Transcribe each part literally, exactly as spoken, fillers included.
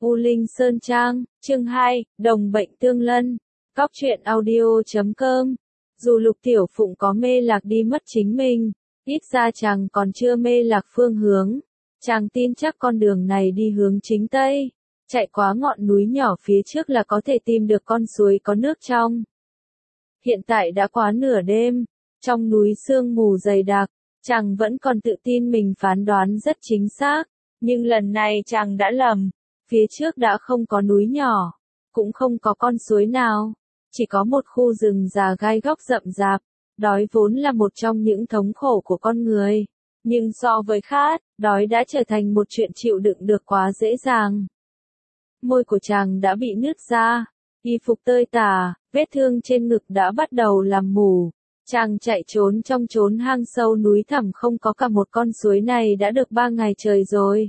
U Linh Sơn Trang, chương hai, Đồng bệnh tương lân. Cóc truyện audio chấm com. Dù Lục Tiểu Phụng có mê lạc đi mất chính mình, ít ra chàng còn chưa mê lạc phương hướng. Chàng tin chắc con đường này đi hướng chính Tây, chạy qua ngọn núi nhỏ phía trước là có thể tìm được con suối có nước trong. Hiện tại đã quá nửa đêm, trong núi sương mù dày đặc, chàng vẫn còn tự tin mình phán đoán rất chính xác, nhưng lần này chàng đã lầm. Phía trước đã không có núi nhỏ, cũng không có con suối nào, chỉ có một khu rừng già gai góc rậm rạp. Đói vốn là một trong những thống khổ của con người, nhưng so với khát, đói đã trở thành một chuyện chịu đựng được quá dễ dàng. Môi của chàng đã bị nứt ra, y phục tơi tả, vết thương trên ngực đã bắt đầu làm mù. Chàng chạy trốn trong chốn hang sâu núi thẳm không có cả một con suối này đã được ba ngày trời rồi.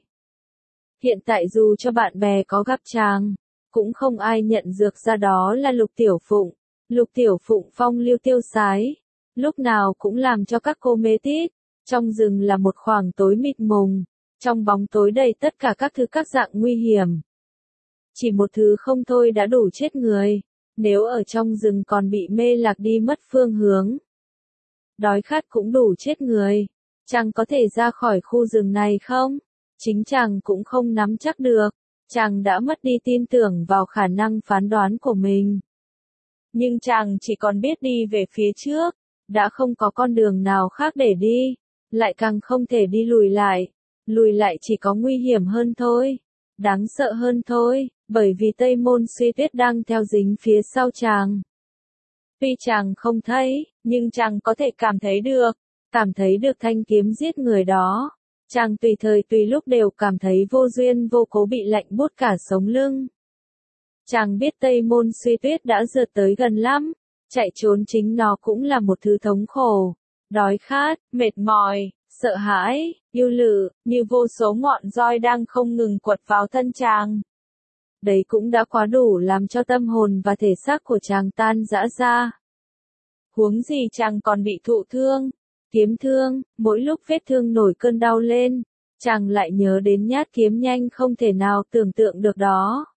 Hiện tại dù cho bạn bè có gặp chàng, cũng không ai nhận dược ra đó là Lục Tiểu Phụng. Lục Tiểu Phụng phong lưu tiêu sái, lúc nào cũng làm cho các cô mê tít. Trong rừng là một khoảng tối mịt mùng, trong bóng tối đầy tất cả các thứ các dạng nguy hiểm. Chỉ một thứ không thôi đã đủ chết người, nếu ở trong rừng còn bị mê lạc đi mất phương hướng. Đói khát cũng đủ chết người, chàng có thể ra khỏi khu rừng này không? Chính chàng cũng không nắm chắc được, chàng đã mất đi tin tưởng vào khả năng phán đoán của mình. Nhưng chàng chỉ còn biết đi về phía trước, đã không có con đường nào khác để đi, lại càng không thể đi lùi lại, lùi lại chỉ có nguy hiểm hơn thôi, đáng sợ hơn thôi, bởi vì Tây Môn Suy Tuyết đang theo dính phía sau chàng. Tuy chàng không thấy, nhưng chàng có thể cảm thấy được, cảm thấy được thanh kiếm giết người đó. Chàng tùy thời tùy lúc đều cảm thấy vô duyên vô cố bị lạnh buốt cả sống lưng. Chàng biết Tây Môn Suy Tuyết đã rượt tới gần lắm, chạy trốn chính nó cũng là một thứ thống khổ, đói khát, mệt mỏi, sợ hãi, yêu lự, như vô số ngọn roi đang không ngừng quật vào thân chàng. Đấy cũng đã quá đủ làm cho tâm hồn và thể xác của chàng tan rã ra. Huống gì chàng còn bị thụ thương. Kiếm thương, mỗi lúc vết thương nổi cơn đau lên, chàng lại nhớ đến nhát kiếm nhanh không thể nào tưởng tượng được đó.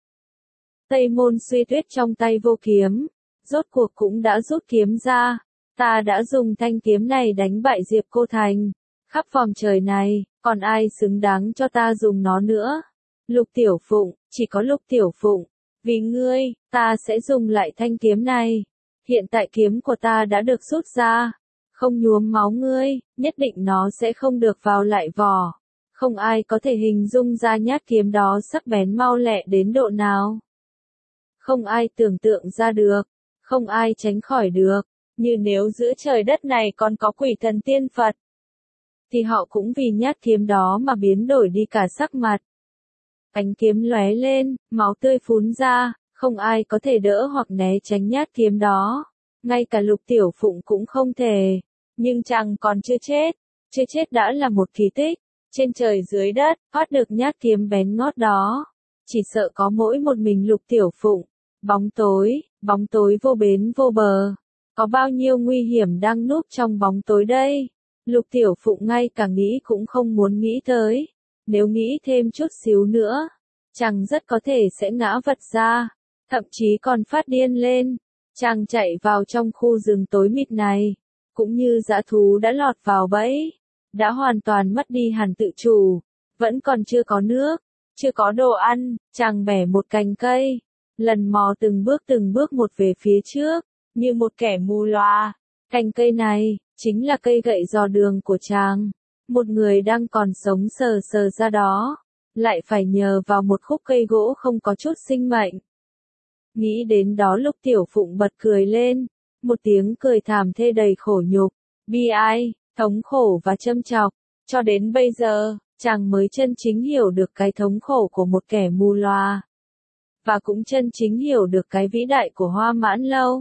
Tây Môn Suy Tuyết trong tay vô kiếm, rốt cuộc cũng đã rút kiếm ra, ta đã dùng thanh kiếm này đánh bại Diệp Cô Thành, khắp vòng trời này, còn ai xứng đáng cho ta dùng nó nữa? Lục Tiểu Phụng, chỉ có Lục Tiểu Phụng, vì ngươi, ta sẽ dùng lại thanh kiếm này. Hiện tại kiếm của ta đã được rút ra. Không nhuốm máu ngươi, nhất định nó sẽ không được vào lại vỏ. Không ai có thể hình dung ra nhát kiếm đó sắc bén mau lẹ đến độ nào. Không ai tưởng tượng ra được, không ai tránh khỏi được, như nếu giữa trời đất này còn có quỷ thần tiên Phật, thì họ cũng vì nhát kiếm đó mà biến đổi đi cả sắc mặt. Ánh kiếm lóe lên, máu tươi phún ra, không ai có thể đỡ hoặc né tránh nhát kiếm đó. Ngay cả Lục Tiểu Phụng cũng không thể. Nhưng chàng còn chưa chết, chưa chết đã là một kỳ tích, trên trời dưới đất, thoát được nhát kiếm bén ngót đó. Chỉ sợ có mỗi một mình Lục Tiểu Phụng, bóng tối, bóng tối vô bến vô bờ, có bao nhiêu nguy hiểm đang núp trong bóng tối đây. Lục Tiểu Phụng ngay cả nghĩ cũng không muốn nghĩ tới, nếu nghĩ thêm chút xíu nữa, chàng rất có thể sẽ ngã vật ra, thậm chí còn phát điên lên. Chàng chạy vào trong khu rừng tối mịt này, cũng như dã thú đã lọt vào bẫy, đã hoàn toàn mất đi hẳn tự chủ, vẫn còn chưa có nước, chưa có đồ ăn, chàng bẻ một cành cây, lần mò từng bước từng bước một về phía trước, như một kẻ mù loà. Cành cây này, chính là cây gậy dò đường của chàng, một người đang còn sống sờ sờ ra đó, lại phải nhờ vào một khúc cây gỗ không có chút sinh mệnh. Nghĩ đến đó Lục Tiểu Phụng bật cười lên, một tiếng cười thảm thê đầy khổ nhục, bi ai, thống khổ và châm chọc. Cho đến bây giờ, chàng mới chân chính hiểu được cái thống khổ của một kẻ mù loà. Và cũng chân chính hiểu được cái vĩ đại của Hoa Mãn Lâu.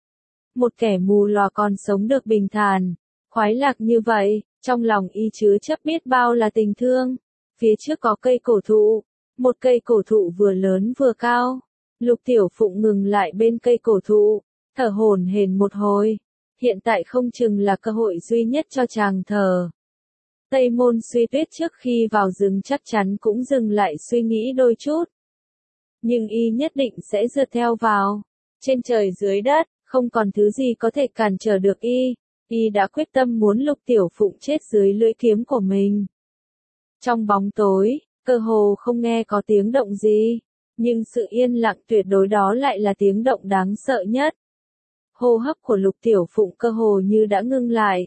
Một kẻ mù loà còn sống được bình thản, khoái lạc như vậy, trong lòng y chứa chấp biết bao là tình thương. Phía trước có cây cổ thụ, một cây cổ thụ vừa lớn vừa cao. Lục Tiểu Phụng ngừng lại bên cây cổ thụ, thở hổn hển một hồi. Hiện tại không chừng là cơ hội duy nhất cho chàng thở. Tây Môn Suy Tuyết trước khi vào rừng chắc chắn cũng dừng lại suy nghĩ đôi chút. nhưng y nhất định sẽ rượt theo vào. Trên trời dưới đất, không còn thứ gì có thể cản trở được y. Y đã quyết tâm muốn Lục Tiểu Phụng chết dưới lưỡi kiếm của mình. Trong bóng tối, cơ hồ không nghe có tiếng động gì, nhưng sự yên lặng tuyệt đối đó lại là tiếng động đáng sợ nhất. Hô hấp của Lục Tiểu Phụng cơ hồ như đã ngưng lại.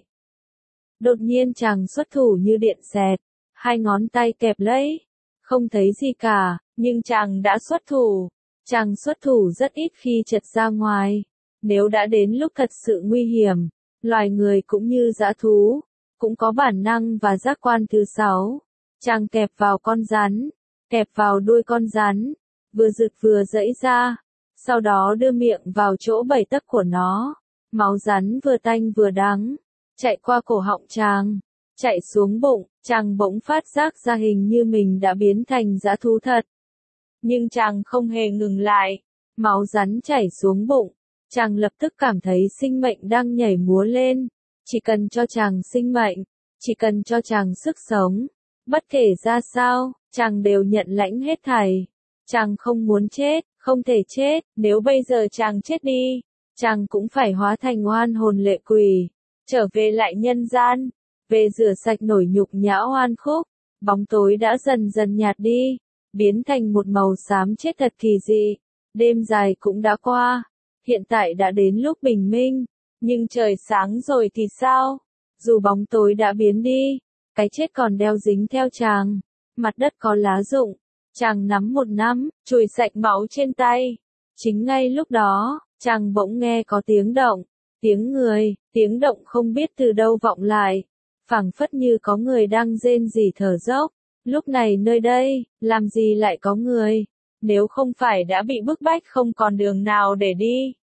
Đột nhiên chàng xuất thủ như điện xẹt, hai ngón tay kẹp lấy, không thấy gì cả, nhưng chàng đã xuất thủ. Chàng xuất thủ rất ít khi trật ra ngoài. Nếu đã đến lúc thật sự nguy hiểm, loài người cũng như dã thú, cũng có bản năng và giác quan thứ sáu. Chàng kẹp vào con rắn, kẹp vào đuôi con rắn, vừa giật vừa giãy ra, sau đó đưa miệng vào chỗ bảy tấc của nó. Máu rắn vừa tanh vừa đắng, chạy qua cổ họng chàng, chạy xuống bụng, chàng bỗng phát giác ra hình như mình đã biến thành dã thú thật. Nhưng chàng không hề ngừng lại, máu rắn chảy xuống bụng, chàng lập tức cảm thấy sinh mệnh đang nhảy múa lên. Chỉ cần cho chàng sinh mệnh, chỉ cần cho chàng sức sống, bất kể ra sao, chàng đều nhận lãnh hết thảy. Chàng không muốn chết, không thể chết, nếu bây giờ chàng chết đi, chàng cũng phải hóa thành oan hồn lệ quỷ, trở về lại nhân gian, về rửa sạch nổi nhục nhã oan khúc. Bóng tối đã dần dần nhạt đi, biến thành một màu xám chết thật kỳ dị. Đêm dài cũng đã qua, hiện tại đã đến lúc bình minh, nhưng trời sáng rồi thì sao? Dù bóng tối đã biến đi, cái chết còn đeo dính theo chàng. Mặt đất có lá rụng, chàng nắm một nắm, chùi sạch máu trên tay. Chính ngay lúc đó, chàng bỗng nghe có tiếng động, tiếng người, tiếng động không biết từ đâu vọng lại, phảng phất như có người đang rên rỉ thở dốc. Lúc này nơi đây, làm gì lại có người, nếu không phải đã bị bức bách không còn đường nào để đi.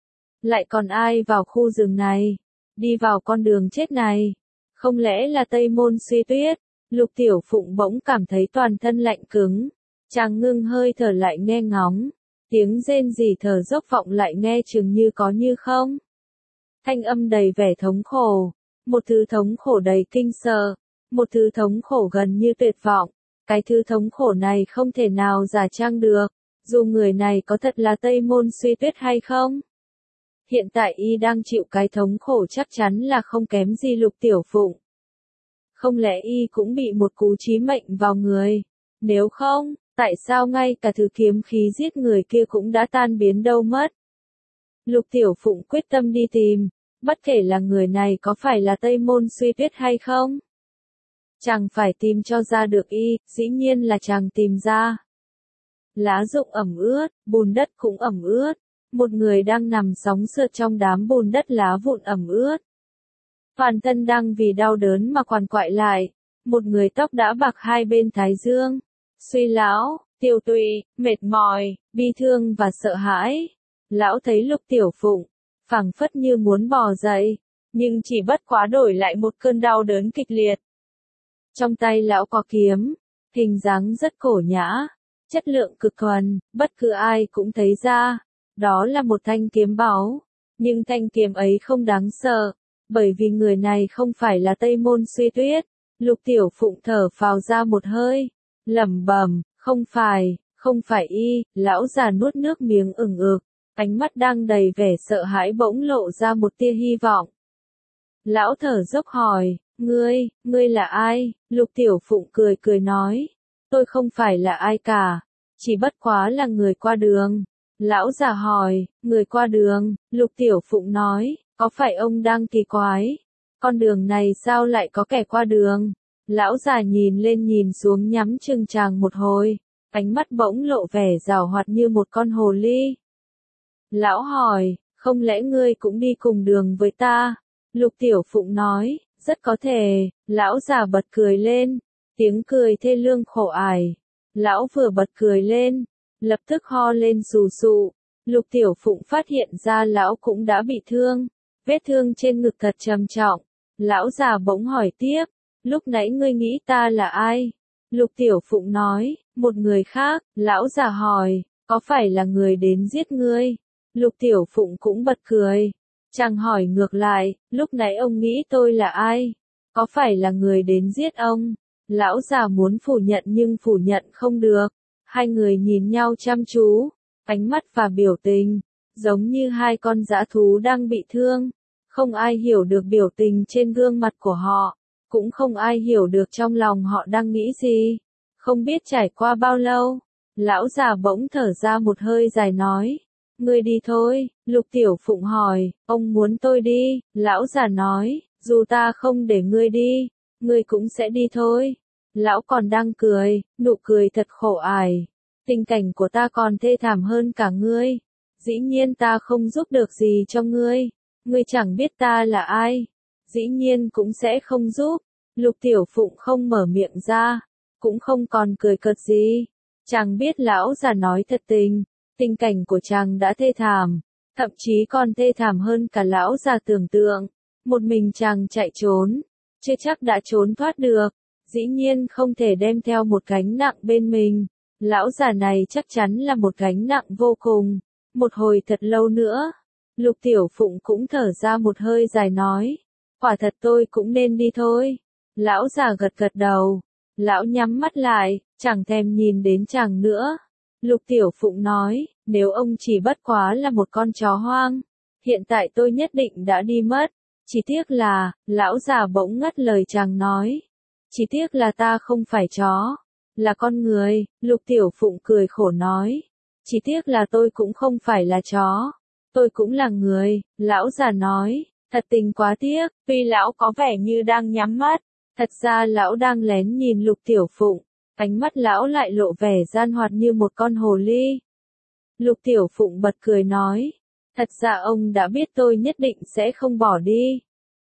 Lại còn ai vào khu rừng này, đi vào con đường chết này, không lẽ là Tây Môn Suy Tuyết? Lục Tiểu Phụng bỗng cảm thấy toàn thân lạnh cứng, chàng ngưng hơi thở lại nghe ngóng, tiếng rên rỉ thở dốc vọng lại nghe chừng như có như không. Thanh âm đầy vẻ thống khổ, một thứ thống khổ đầy kinh sợ, một thứ thống khổ gần như tuyệt vọng. Cái thứ thống khổ này không thể nào giả trang được, dù người này có thật là Tây Môn Suy Tuyết hay không. Hiện tại y đang chịu cái thống khổ chắc chắn là không kém gì Lục Tiểu Phụng. Không lẽ y cũng bị một cú chí mệnh vào người? Nếu không, tại sao ngay cả thứ kiếm khí giết người kia cũng đã tan biến đâu mất? Lục Tiểu Phụng quyết tâm đi tìm, bất kể là người này có phải là Tây Môn Suy Tuyết hay không. Chàng phải tìm cho ra được y, dĩ nhiên là chàng tìm ra. Lá rụng ẩm ướt, bùn đất cũng ẩm ướt. Một người đang nằm sóng sượt trong đám bùn đất lá vụn ẩm ướt. Toàn thân đang vì đau đớn mà quằn quại lại. Một người tóc đã bạc hai bên thái dương. Suy lão, tiêu tụy, mệt mỏi, bi thương và sợ hãi. Lão thấy Lục Tiểu Phụng, phảng phất như muốn bò dậy, nhưng chỉ bất quá đổi lại một cơn đau đớn kịch liệt. Trong tay lão có kiếm, hình dáng rất cổ nhã, chất lượng cực thuần, bất cứ ai cũng thấy ra. Đó là một thanh kiếm báu, nhưng thanh kiếm ấy không đáng sợ, bởi vì người này không phải là Tây Môn Suy Tuyết. Lục Tiểu Phụng thở phào ra một hơi, lẩm bẩm, không phải, không phải y. Lão già nuốt nước miếng ửng ực, ánh mắt đang đầy vẻ sợ hãi bỗng lộ ra một tia hy vọng. Lão thở dốc hỏi, ngươi, ngươi là ai? Lục Tiểu Phụng cười cười nói, tôi không phải là ai cả, chỉ bất quá là người qua đường. Lão già hỏi, người qua đường? Lục Tiểu Phụng nói, có phải ông đang kỳ quái? Con đường này sao lại có kẻ qua đường? Lão già nhìn lên nhìn xuống nhắm chừng chàng một hồi, ánh mắt bỗng lộ vẻ giảo hoạt như một con hồ ly. Lão hỏi, không lẽ ngươi cũng đi cùng đường với ta? Lục Tiểu Phụng nói, rất có thể. Lão già bật cười lên, tiếng cười thê lương khổ ải. Lão vừa bật cười lên, lập tức ho lên sù sụ. Lục Tiểu Phụng phát hiện ra lão cũng đã bị thương, vết thương trên ngực thật trầm trọng. Lão già bỗng hỏi tiếp, lúc nãy ngươi nghĩ ta là ai? Lục Tiểu Phụng nói, một người khác. Lão già hỏi, có phải là người đến giết ngươi? Lục Tiểu Phụng cũng bật cười. Chàng hỏi ngược lại, lúc nãy ông nghĩ tôi là ai? Có phải là người đến giết ông? Lão già muốn phủ nhận nhưng phủ nhận không được. Hai người nhìn nhau chăm chú, ánh mắt và biểu tình, giống như hai con dã thú đang bị thương. Không ai hiểu được biểu tình trên gương mặt của họ, cũng không ai hiểu được trong lòng họ đang nghĩ gì. Không biết trải qua bao lâu, lão già bỗng thở ra một hơi dài nói. Ngươi đi thôi, Lục Tiểu Phụng hỏi, ông muốn tôi đi, lão già nói, dù ta không để ngươi đi, ngươi cũng sẽ đi thôi. Lão còn đang cười, nụ cười thật khổ ải. Tình cảnh của ta còn thê thảm hơn cả ngươi. Dĩ nhiên ta không giúp được gì cho ngươi. Ngươi chẳng biết ta là ai. Dĩ nhiên cũng sẽ không giúp. Lục Tiểu Phụng không mở miệng ra, cũng không còn cười cợt gì. Chàng biết lão già nói thật tình. Tình cảnh của chàng đã thê thảm, thậm chí còn thê thảm hơn cả lão già tưởng tượng. Một mình chàng chạy trốn, chưa chắc đã trốn thoát được. Dĩ nhiên không thể đem theo một gánh nặng bên mình. Lão già này chắc chắn là một gánh nặng vô cùng. Một hồi thật lâu nữa, Lục Tiểu Phụng cũng thở ra một hơi dài nói. Quả thật tôi cũng nên đi thôi. Lão già gật gật đầu. Lão nhắm mắt lại, chẳng thèm nhìn đến chàng nữa. Lục Tiểu Phụng nói, nếu ông chỉ bất quá là một con chó hoang, hiện tại tôi nhất định đã đi mất. Chỉ tiếc là, lão già bỗng ngắt lời chàng nói. Chỉ tiếc là ta không phải chó, là con người. Lục Tiểu Phụng cười khổ nói. Chỉ tiếc là tôi cũng không phải là chó, tôi cũng là người. Lão già nói, thật tình quá tiếc. Tuy lão có vẻ như đang nhắm mắt, thật ra lão đang lén nhìn Lục Tiểu Phụng. Ánh mắt lão lại lộ vẻ gian hoạt như một con hồ ly. Lục Tiểu Phụng bật cười nói, thật ra ông đã biết tôi nhất định sẽ không bỏ đi.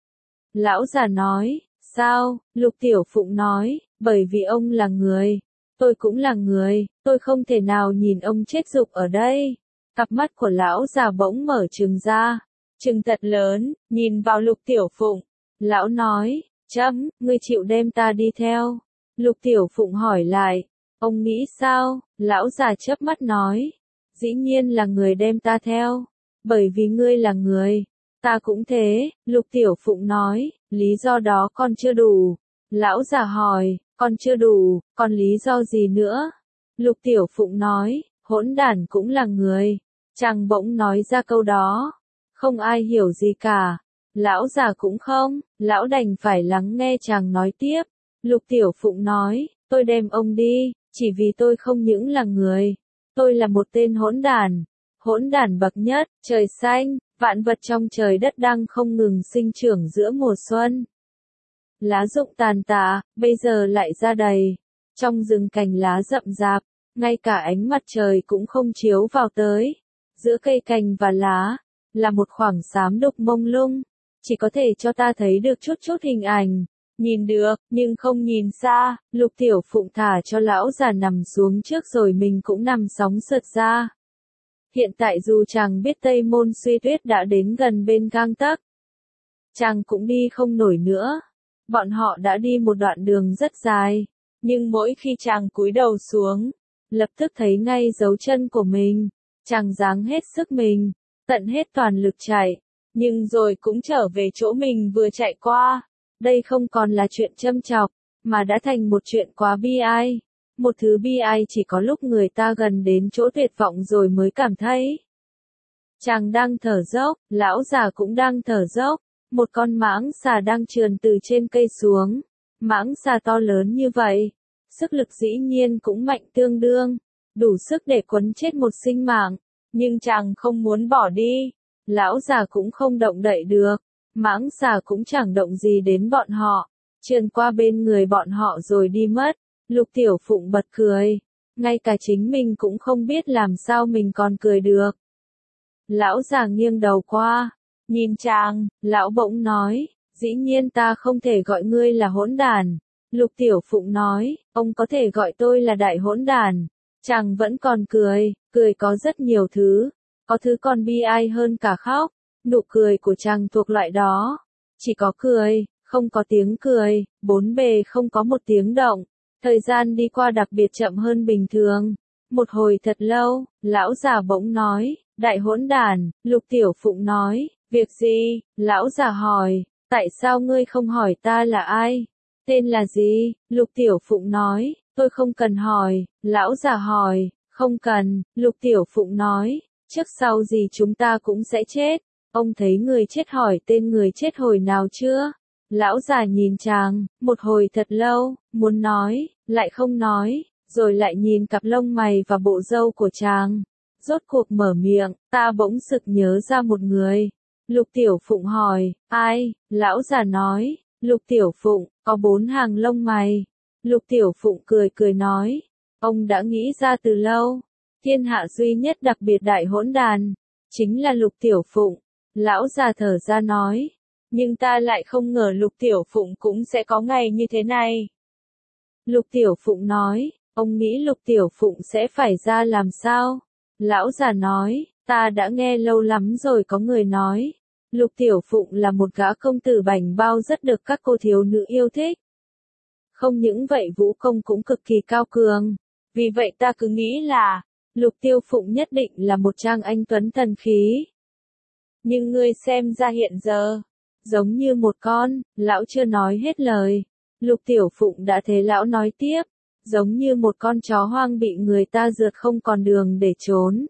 Lão già nói, sao? Lục Tiểu Phụng nói, bởi vì ông là người, tôi cũng là người, tôi không thể nào nhìn ông chết rục ở đây. Cặp mắt của lão già bỗng mở trừng ra, trừng thật lớn, nhìn vào Lục Tiểu Phụng. Lão nói, chấm, ngươi chịu đem ta đi theo. Lục Tiểu Phụng hỏi lại, ông nghĩ sao? Lão già chớp mắt nói, dĩ nhiên là người đem ta theo, bởi vì ngươi là người, ta cũng thế. Lục Tiểu Phụng nói, lý do đó còn chưa đủ. Lão già hỏi, còn chưa đủ, còn lý do gì nữa? Lục Tiểu Phụng nói, hỗn đản cũng là người. Chàng bỗng nói ra câu đó, không ai hiểu gì cả. Lão già cũng không, lão đành phải lắng nghe chàng nói tiếp. Lục Tiểu Phụng nói, tôi đem ông đi, chỉ vì tôi không những là người, tôi là một tên hỗn đản, hỗn đản bậc nhất. Trời xanh, vạn vật trong trời đất đang không ngừng sinh trưởng giữa mùa xuân. Lá rụng tàn tạ, bây giờ lại ra đầy. Trong rừng cành lá rậm rạp, ngay cả ánh mặt trời cũng không chiếu vào tới. Giữa cây cành và lá, là một khoảng xám đục mông lung, chỉ có thể cho ta thấy được chút chút hình ảnh. Nhìn được, nhưng không nhìn xa. Lục Tiểu Phụng thả cho lão già nằm xuống trước rồi mình cũng nằm sóng sượt ra. Hiện tại dù chàng biết Tây Môn Suy Tuyết đã đến gần bên gang tấc, chàng cũng đi không nổi nữa. Bọn họ đã đi một đoạn đường rất dài, nhưng mỗi khi chàng cúi đầu xuống, lập tức thấy ngay dấu chân của mình. Chàng giáng hết sức mình, tận hết toàn lực chạy, nhưng rồi cũng trở về chỗ mình vừa chạy qua. Đây không còn là chuyện châm chọc, mà đã thành một chuyện quá bi ai. Một thứ bi ai chỉ có lúc người ta gần đến chỗ tuyệt vọng rồi mới cảm thấy. Chàng đang thở dốc, lão già cũng đang thở dốc. Một con mãng xà đang trườn từ trên cây xuống. Mãng xà to lớn như vậy, sức lực dĩ nhiên cũng mạnh tương đương, đủ sức để quấn chết một sinh mạng. Nhưng chàng không muốn bỏ đi. Lão già cũng không động đậy được. Mãng xà cũng chẳng động gì đến bọn họ, trườn qua bên người bọn họ rồi đi mất. Lục Tiểu Phụng bật cười, ngay cả chính mình cũng không biết làm sao mình còn cười được. Lão già nghiêng đầu qua, nhìn chàng, lão bỗng nói, dĩ nhiên ta không thể gọi ngươi là hỗn đản. Lục Tiểu Phụng nói, ông có thể gọi tôi là đại hỗn đản. Chàng vẫn còn cười, cười có rất nhiều thứ, có thứ còn bi ai hơn cả khóc. Nụ cười của chàng thuộc loại đó, chỉ có cười, không có tiếng cười, bốn bề không có một tiếng động. Thời gian đi qua đặc biệt chậm hơn bình thường. Một hồi thật lâu, lão già bỗng nói, đại hỗn đản. Lục Tiểu Phụng nói, việc gì? Lão già hỏi, tại sao ngươi không hỏi ta là ai? Tên là gì? Lục Tiểu Phụng nói, Tôi không cần hỏi, lão già hỏi, không cần, Lục Tiểu Phụng nói, trước sau gì chúng ta cũng sẽ chết. Ông thấy người chết hỏi tên người chết hồi nào chưa? Lão già nhìn chàng, một hồi thật lâu, muốn nói, lại không nói, rồi lại nhìn cặp lông mày và bộ râu của chàng. Rốt cuộc mở miệng, ta bỗng sực nhớ ra một người. Lục Tiểu Phụng hỏi, ai? Lão già nói, Lục Tiểu Phụng, có bốn hàng lông mày. Lục Tiểu Phụng cười cười nói, ông đã nghĩ ra từ lâu. Thiên hạ duy nhất đặc biệt đại hỗn đàn, chính là Lục Tiểu Phụng. Lão già thở ra nói, nhưng ta lại không ngờ Lục Tiểu Phụng cũng sẽ có ngày như thế này. Lục Tiểu Phụng nói, ông nghĩ Lục Tiểu Phụng sẽ phải ra làm sao? Lão già nói, ta đã nghe lâu lắm rồi có người nói, Lục Tiểu Phụng là một gã công tử bảnh bao rất được các cô thiếu nữ yêu thích. Không những vậy vũ công cũng cực kỳ cao cường, vì vậy ta cứ nghĩ là, Lục Tiểu Phụng nhất định là một trang anh tuấn thần khí. Nhưng ngươi xem ra hiện giờ, giống như một con, lão chưa nói hết lời. Lục Tiểu Phụng đã thế lão nói tiếp, giống như một con chó hoang bị người ta rượt không còn đường để trốn.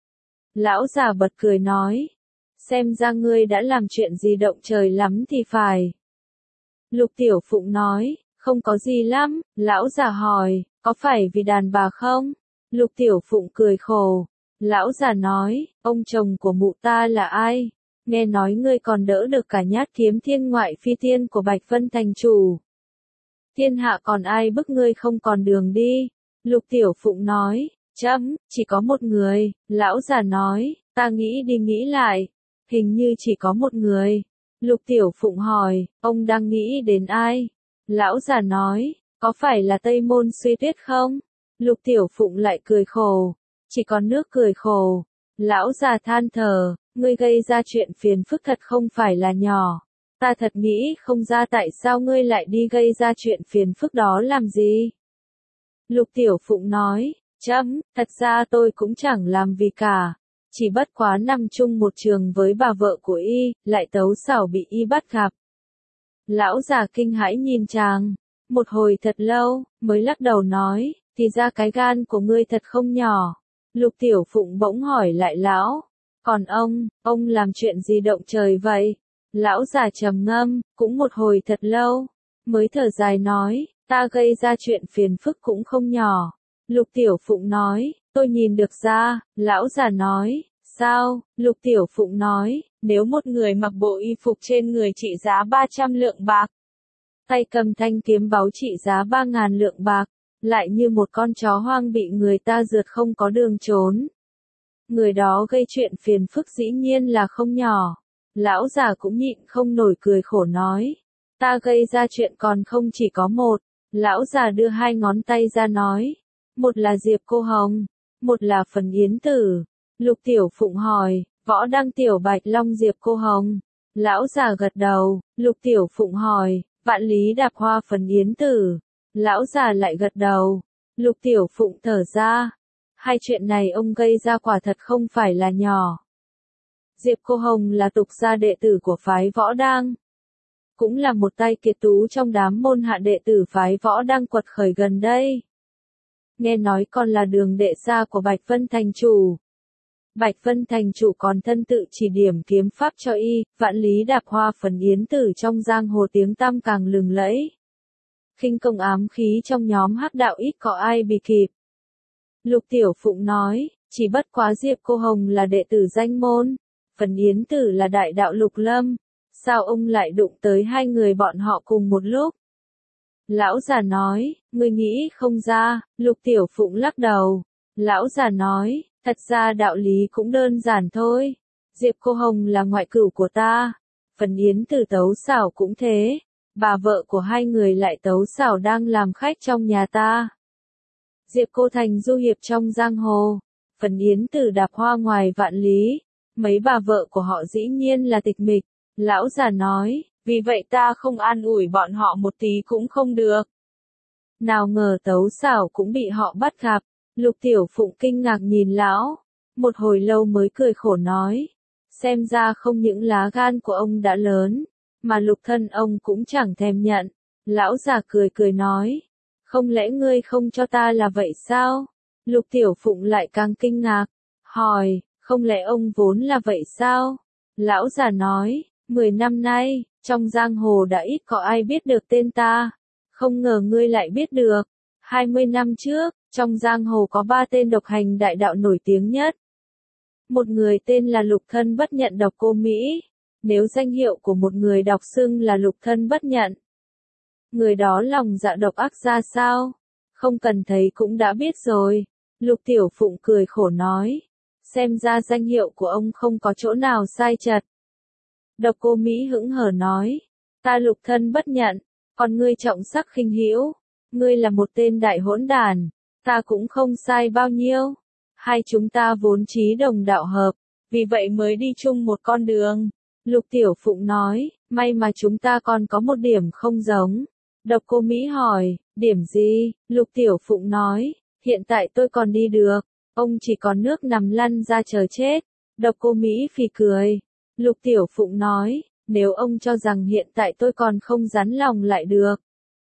Lão già bật cười nói, xem ra ngươi đã làm chuyện gì động trời lắm thì phải. Lục Tiểu Phụng nói, không có gì lắm. Lão già hỏi, có phải vì đàn bà không? Lục Tiểu Phụng cười khổ. Lão già nói, ông chồng của mụ ta là ai? Nghe nói ngươi còn đỡ được cả nhát kiếm thiên ngoại phi tiên của Bạch Vân thành chủ. Thiên hạ còn ai bức ngươi không còn đường đi? Lục Tiểu Phụng nói, chấm, chỉ có một người. Lão già nói, ta nghĩ đi nghĩ lại, hình như chỉ có một người. Lục Tiểu Phụng hỏi, ông đang nghĩ đến ai? Lão già nói, có phải là Tây Môn Suy Tuyết không? Lục Tiểu Phụng lại cười khổ, chỉ còn nước cười khổ. Lão già than thở, ngươi gây ra chuyện phiền phức thật không phải là nhỏ. Ta thật nghĩ không ra tại sao ngươi lại đi gây ra chuyện phiền phức đó làm gì. Lục Tiểu Phụng nói, chấm, thật ra tôi cũng chẳng làm vì cả. Chỉ bất quá nằm chung một trường với bà vợ của y, lại tấu xảo bị y bắt gặp. Lão già kinh hãi nhìn chàng, một hồi thật lâu, mới lắc đầu nói, thì ra cái gan của ngươi thật không nhỏ. Lục Tiểu Phụng bỗng hỏi lại lão, còn ông, ông làm chuyện gì động trời vậy? Lão già trầm ngâm, cũng một hồi thật lâu, mới thở dài nói, ta gây ra chuyện phiền phức cũng không nhỏ. Lục Tiểu Phụng nói, tôi nhìn được ra. Lão già nói, sao? Lục Tiểu Phụng nói, nếu một người mặc bộ y phục trên người trị giá ba trăm lượng bạc, tay cầm thanh kiếm báu trị giá ba ngàn lượng bạc, lại như một con chó hoang bị người ta rượt không có đường trốn. Người đó gây chuyện phiền phức dĩ nhiên là không nhỏ. Lão già cũng nhịn không nổi cười khổ nói, ta gây ra chuyện còn không chỉ có một. Lão già đưa hai ngón tay ra nói, một là Diệp Cô Hồng, một là Phần Yến Tử. Lục Tiểu Phụng hỏi, Võ Đăng Tiểu Bạch Long Diệp Cô Hồng. Lão già gật đầu. Lục Tiểu Phụng hỏi, Vạn Lý Đạp Hoa Phần Yến Tử. Lão già lại gật đầu. Lục Tiểu Phụng thở ra, hai chuyện này ông gây ra quả thật không phải là nhỏ. Diệp Cô Hồng là tục gia đệ tử của phái Võ Đăng, cũng là một tay kiệt tú trong đám môn hạ đệ tử phái Võ Đăng quật khởi gần đây. Nghe nói còn là đường đệ gia của Bạch Vân thành chủ. Bạch Vân thành chủ còn thân tự chỉ điểm kiếm pháp cho y. Vạn Lý Đạp Hoa Phần Yến Tử trong giang hồ tiếng tăm càng lừng lẫy. Khinh công ám khí trong nhóm hắc đạo ít có ai bị kịp. Lục Tiểu Phụng nói, chỉ bất quá Diệp Cô Hồng là đệ tử danh môn, Phần Yến Tử là đại đạo lục lâm. Sao ông lại đụng tới hai người bọn họ cùng một lúc? Lão già nói, ngươi nghĩ không ra. Lục Tiểu Phụng lắc đầu. Lão già nói, thật ra đạo lý cũng đơn giản thôi. Diệp Cô Hồng là ngoại cửu của ta. Phần Yến Tử tấu xảo cũng thế. Bà vợ của hai người lại tấu xảo đang làm khách trong nhà ta. Diệp Cô Thành du hiệp trong giang hồ. Phần Yến Tử đạp hoa ngoài vạn lý. Mấy bà vợ của họ dĩ nhiên là tịch mịch. Lão già nói, vì vậy ta không an ủi bọn họ một tí cũng không được. Nào ngờ tấu xảo cũng bị họ bắt gặp. Lục Tiểu Phụng kinh ngạc nhìn lão, một hồi lâu mới cười khổ nói, xem ra không những lá gan của ông đã lớn, mà lục thân ông cũng chẳng thèm nhận. Lão già cười cười nói, Không lẽ ngươi không cho ta là vậy sao? Lục Tiểu Phụng lại càng kinh ngạc, hỏi, không lẽ ông vốn là vậy sao? Lão già nói, mười năm nay, trong giang hồ đã ít có ai biết được tên ta. Không ngờ ngươi lại biết được. Hai mươi năm trước, trong giang hồ có ba tên độc hành đại đạo nổi tiếng nhất. Một người tên là Lục Thân Bất Nhận Độc Cô Mỹ. Nếu danh hiệu của một người đọc xưng là Lục Thân Bất Nhận, người đó lòng dạ độc ác ra sao? Không cần thấy cũng đã biết rồi. Lục Tiểu Phụng cười khổ nói, xem ra danh hiệu của ông không có chỗ nào sai chật. Độc Cô Mỹ hững hờ nói, ta Lục Thân Bất Nhận, còn ngươi trọng sắc khinh hữu, ngươi là một tên đại hỗn đản, ta cũng không sai bao nhiêu. Hai chúng ta vốn chí đồng đạo hợp, vì vậy mới đi chung một con đường. Lục Tiểu Phụng nói, may mà chúng ta còn có một điểm không giống. Độc Cô Mỹ hỏi, điểm gì? Lục Tiểu Phụng nói, hiện tại tôi còn đi được, ông chỉ còn nước nằm lăn ra chờ chết. Độc Cô Mỹ phì cười. Lục Tiểu Phụng nói, nếu ông cho rằng hiện tại tôi còn không rắn lòng lại được,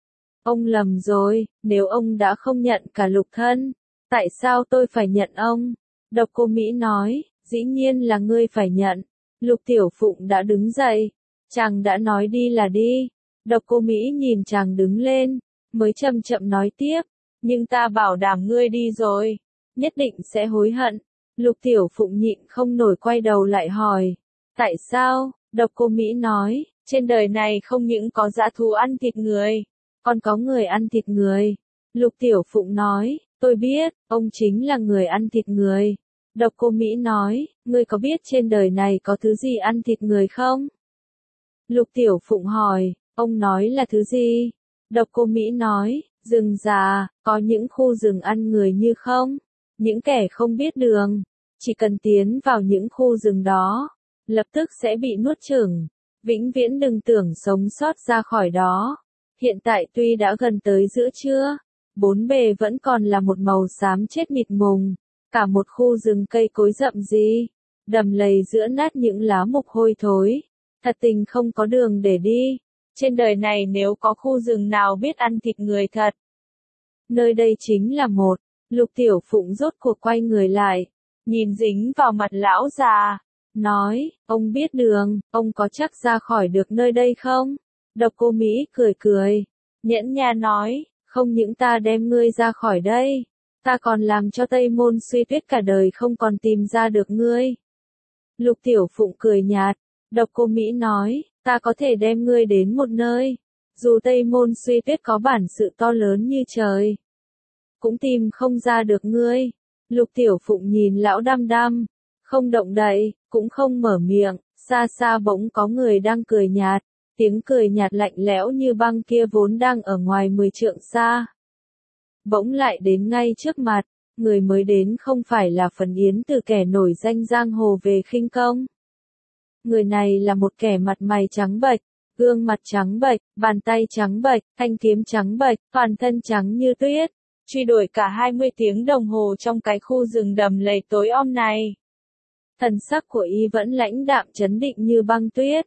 ông lầm rồi, nếu ông đã không nhận cả Lục Thân, tại sao tôi phải nhận ông? Độc Cô Mỹ nói, dĩ nhiên là ngươi phải nhận. Lục Tiểu Phụng đã đứng dậy, chàng đã nói đi là đi. Độc Cô Mỹ nhìn chàng đứng lên, mới chậm chậm nói tiếp, nhưng ta bảo đảm ngươi đi rồi, nhất định sẽ hối hận. Lục Tiểu Phụng nhịn không nổi quay đầu lại hỏi, tại sao? Độc Cô Mỹ nói, trên đời này không những có dã thú ăn thịt người, còn có người ăn thịt người. Lục Tiểu Phụng nói, tôi biết, ông chính là người ăn thịt người. Độc Cô Mỹ nói, ngươi có biết trên đời này có thứ gì ăn thịt người không? Lục Tiểu Phụng hỏi, ông nói là thứ gì? Độc Cô Mỹ nói, rừng già, có những khu rừng ăn người như không? Những kẻ không biết đường, chỉ cần tiến vào những khu rừng đó, lập tức sẽ bị nuốt chửng, vĩnh viễn đừng tưởng sống sót ra khỏi đó. Hiện tại tuy đã gần tới giữa trưa, bốn bề vẫn còn là một màu xám chết mịt mùng, cả một khu rừng cây cối rậm rì, đầm lầy giữa nát những lá mục hôi thối, thật tình không có đường để đi. Trên đời này nếu có khu rừng nào biết ăn thịt người thật, nơi đây chính là một. Lục Tiểu Phụng rốt cuộc quay người lại, nhìn dính vào mặt lão già, nói, ông biết đường, ông có chắc ra khỏi được nơi đây không? Độc Cô Mỹ cười cười, nhẫn nha nói, không những ta đem ngươi ra khỏi đây, ta còn làm cho Tây Môn Suy Tuyết cả đời không còn tìm ra được ngươi. Lục Tiểu Phụng cười nhạt. Độc Cô Mỹ nói, ta có thể đem ngươi đến một nơi, dù Tây Môn Suy Tuyết có bản sự to lớn như trời, cũng tìm không ra được ngươi. Lục Tiểu Phụng nhìn lão đăm đăm, không động đậy, cũng không mở miệng. Xa xa bỗng có người đang cười nhạt, tiếng cười nhạt lạnh lẽo như băng kia vốn đang ở ngoài mười trượng xa, bỗng lại đến ngay trước mặt. Người mới đến không phải là Phần Yến Từ, kẻ nổi danh giang hồ về khinh công. Người này là một kẻ mặt mày trắng bệch, gương mặt trắng bệch, bàn tay trắng bệch, thanh kiếm trắng bệch, toàn thân trắng như tuyết, truy đuổi cả hai mươi tiếng đồng hồ trong cái khu rừng đầm lầy tối om này. Thần sắc của y vẫn lãnh đạm trấn định như băng tuyết.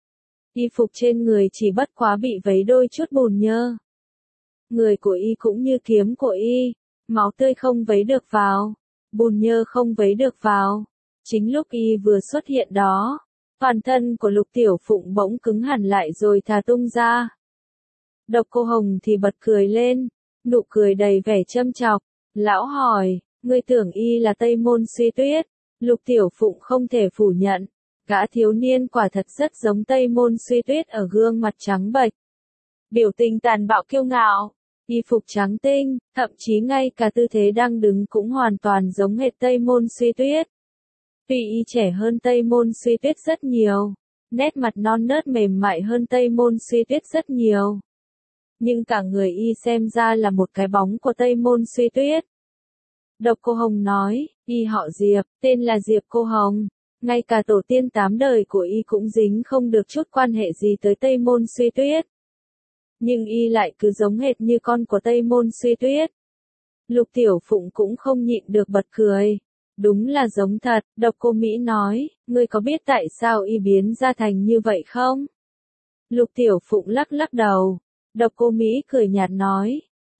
Y phục trên người chỉ bất quá bị vấy đôi chút bùn nhơ. Người của y cũng như kiếm của y, máu tươi không vấy được vào, bùn nhơ không vấy được vào. Chính lúc y vừa xuất hiện đó, toàn thân của Lục Tiểu Phụng bỗng cứng hẳn lại rồi thả tung ra. Độc Cô Hồng thì bật cười lên, nụ cười đầy vẻ châm chọc. Lão hỏi, ngươi tưởng y là Tây Môn Suy Tuyết? Lục Tiểu Phụng không thể phủ nhận, gã thiếu niên quả thật rất giống Tây Môn Suy Tuyết ở gương mặt trắng bệch, biểu tình tàn bạo kiêu ngạo, y phục trắng tinh, thậm chí ngay cả tư thế đang đứng cũng hoàn toàn giống hệt Tây Môn Suy Tuyết. Tuy y trẻ hơn Tây Môn Suy Tuyết rất nhiều, nét mặt non nớt mềm mại hơn Tây Môn Suy Tuyết rất nhiều, nhưng cả người y xem ra là một cái bóng của Tây Môn Suy Tuyết. Độc Cô Hồng nói, y họ Diệp, tên là Diệp Cô Hồng, ngay cả tổ tiên tám đời của y cũng dính không được chút quan hệ gì tới Tây Môn Suy Tuyết. Nhưng y lại cứ giống hệt như con của Tây Môn Suy Tuyết. Lục Tiểu Phụng cũng không nhịn được bật cười. Đúng là giống thật. Độc Cô Mỹ nói, ngươi có biết tại sao y biến ra thành như vậy không? Lục Tiểu Phụng lắc lắc đầu. Độc Cô Mỹ cười nhạt nói,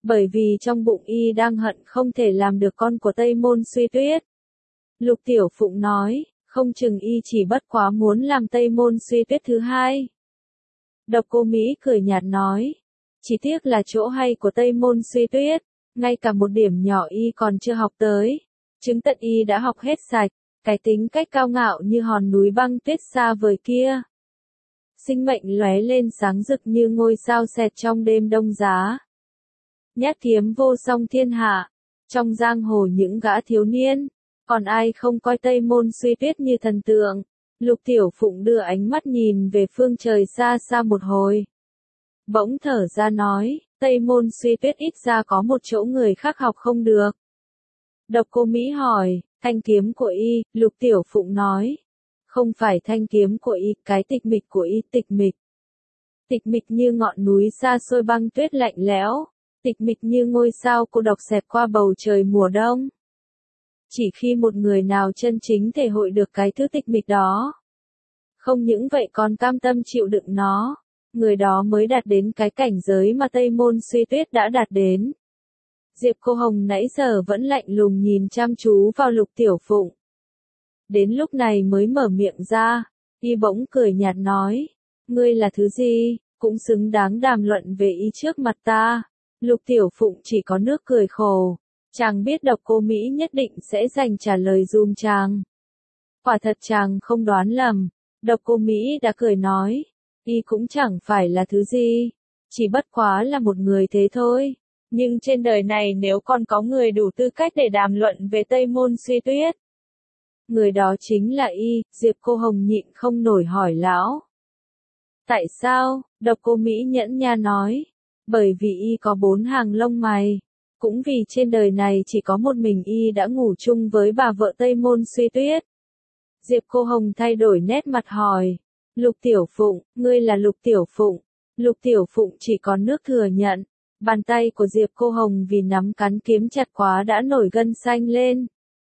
Bởi vì trong bụng y đang hận không thể làm được con của Tây Môn Suy Tuyết. Lục Tiểu Phụng nói, không chừng y chỉ bất quá muốn làm Tây Môn Suy Tuyết thứ hai. Độc Cô Mỹ cười nhạt nói, chỉ tiếc là chỗ hay của Tây Môn Suy Tuyết, ngay cả một điểm nhỏ y còn chưa học tới, chứng tận y đã học hết sạch, cái tính cách cao ngạo như hòn núi băng tuyết xa vời kia. Sinh mệnh lóe lên sáng rực như ngôi sao xẹt trong đêm đông giá. Nhát kiếm vô song thiên hạ, trong giang hồ những gã thiếu niên, còn ai không coi Tây Môn Suy Tuyết như thần tượng. Lục Tiểu Phụng đưa ánh mắt nhìn về phương trời xa xa một hồi. Bỗng thở ra nói, Tây Môn Suy Tuyết ít ra có một chỗ người khác học không được. Độc Cô Mỹ hỏi, thanh kiếm của y, Lục Tiểu Phụng nói. Không phải thanh kiếm của y, cái tịch mịch của y, tịch mịch. Tịch mịch như ngọn núi xa xôi băng tuyết lạnh lẽo, tịch mịch như ngôi sao cô độc xẹt qua bầu trời mùa đông. Chỉ khi một người nào chân chính thể hội được cái thứ tịch mịch đó, không những vậy còn cam tâm chịu đựng nó, người đó mới đạt đến cái cảnh giới mà Tây Môn Suy Tuyết đã đạt đến. Diệp Cô Hồng nãy giờ vẫn lạnh lùng nhìn chăm chú vào Lục Tiểu Phụng. Đến lúc này mới mở miệng ra, y bỗng cười nhạt nói, ngươi là thứ gì, cũng xứng đáng đàm luận về y trước mặt ta. Lục Tiểu Phụng chỉ có nước cười khổ, chàng biết Độc Cô Mỹ nhất định sẽ dành trả lời dùm chàng. Quả thật chàng không đoán lầm, Độc Cô Mỹ đã cười nói, y cũng chẳng phải là thứ gì, chỉ bất quá là một người thế thôi. Nhưng trên đời này nếu còn có người đủ tư cách để đàm luận về Tây Môn Suy Tuyết, người đó chính là y. Diệp Cô Hồng nhịn không nổi hỏi lão. Tại sao? Độc Cô Mỹ nhẫn nha nói. Bởi vì y có bốn hàng lông mày. Cũng vì trên đời này chỉ có một mình y đã ngủ chung với bà vợ Tây Môn Suy Tuyết. Diệp Cô Hồng thay đổi nét mặt hỏi. Lục Tiểu Phụng, ngươi là Lục Tiểu Phụng. Lục Tiểu Phụng chỉ có nước thừa nhận. Bàn tay của Diệp Cô Hồng vì nắm cán kiếm chặt quá đã nổi gân xanh lên.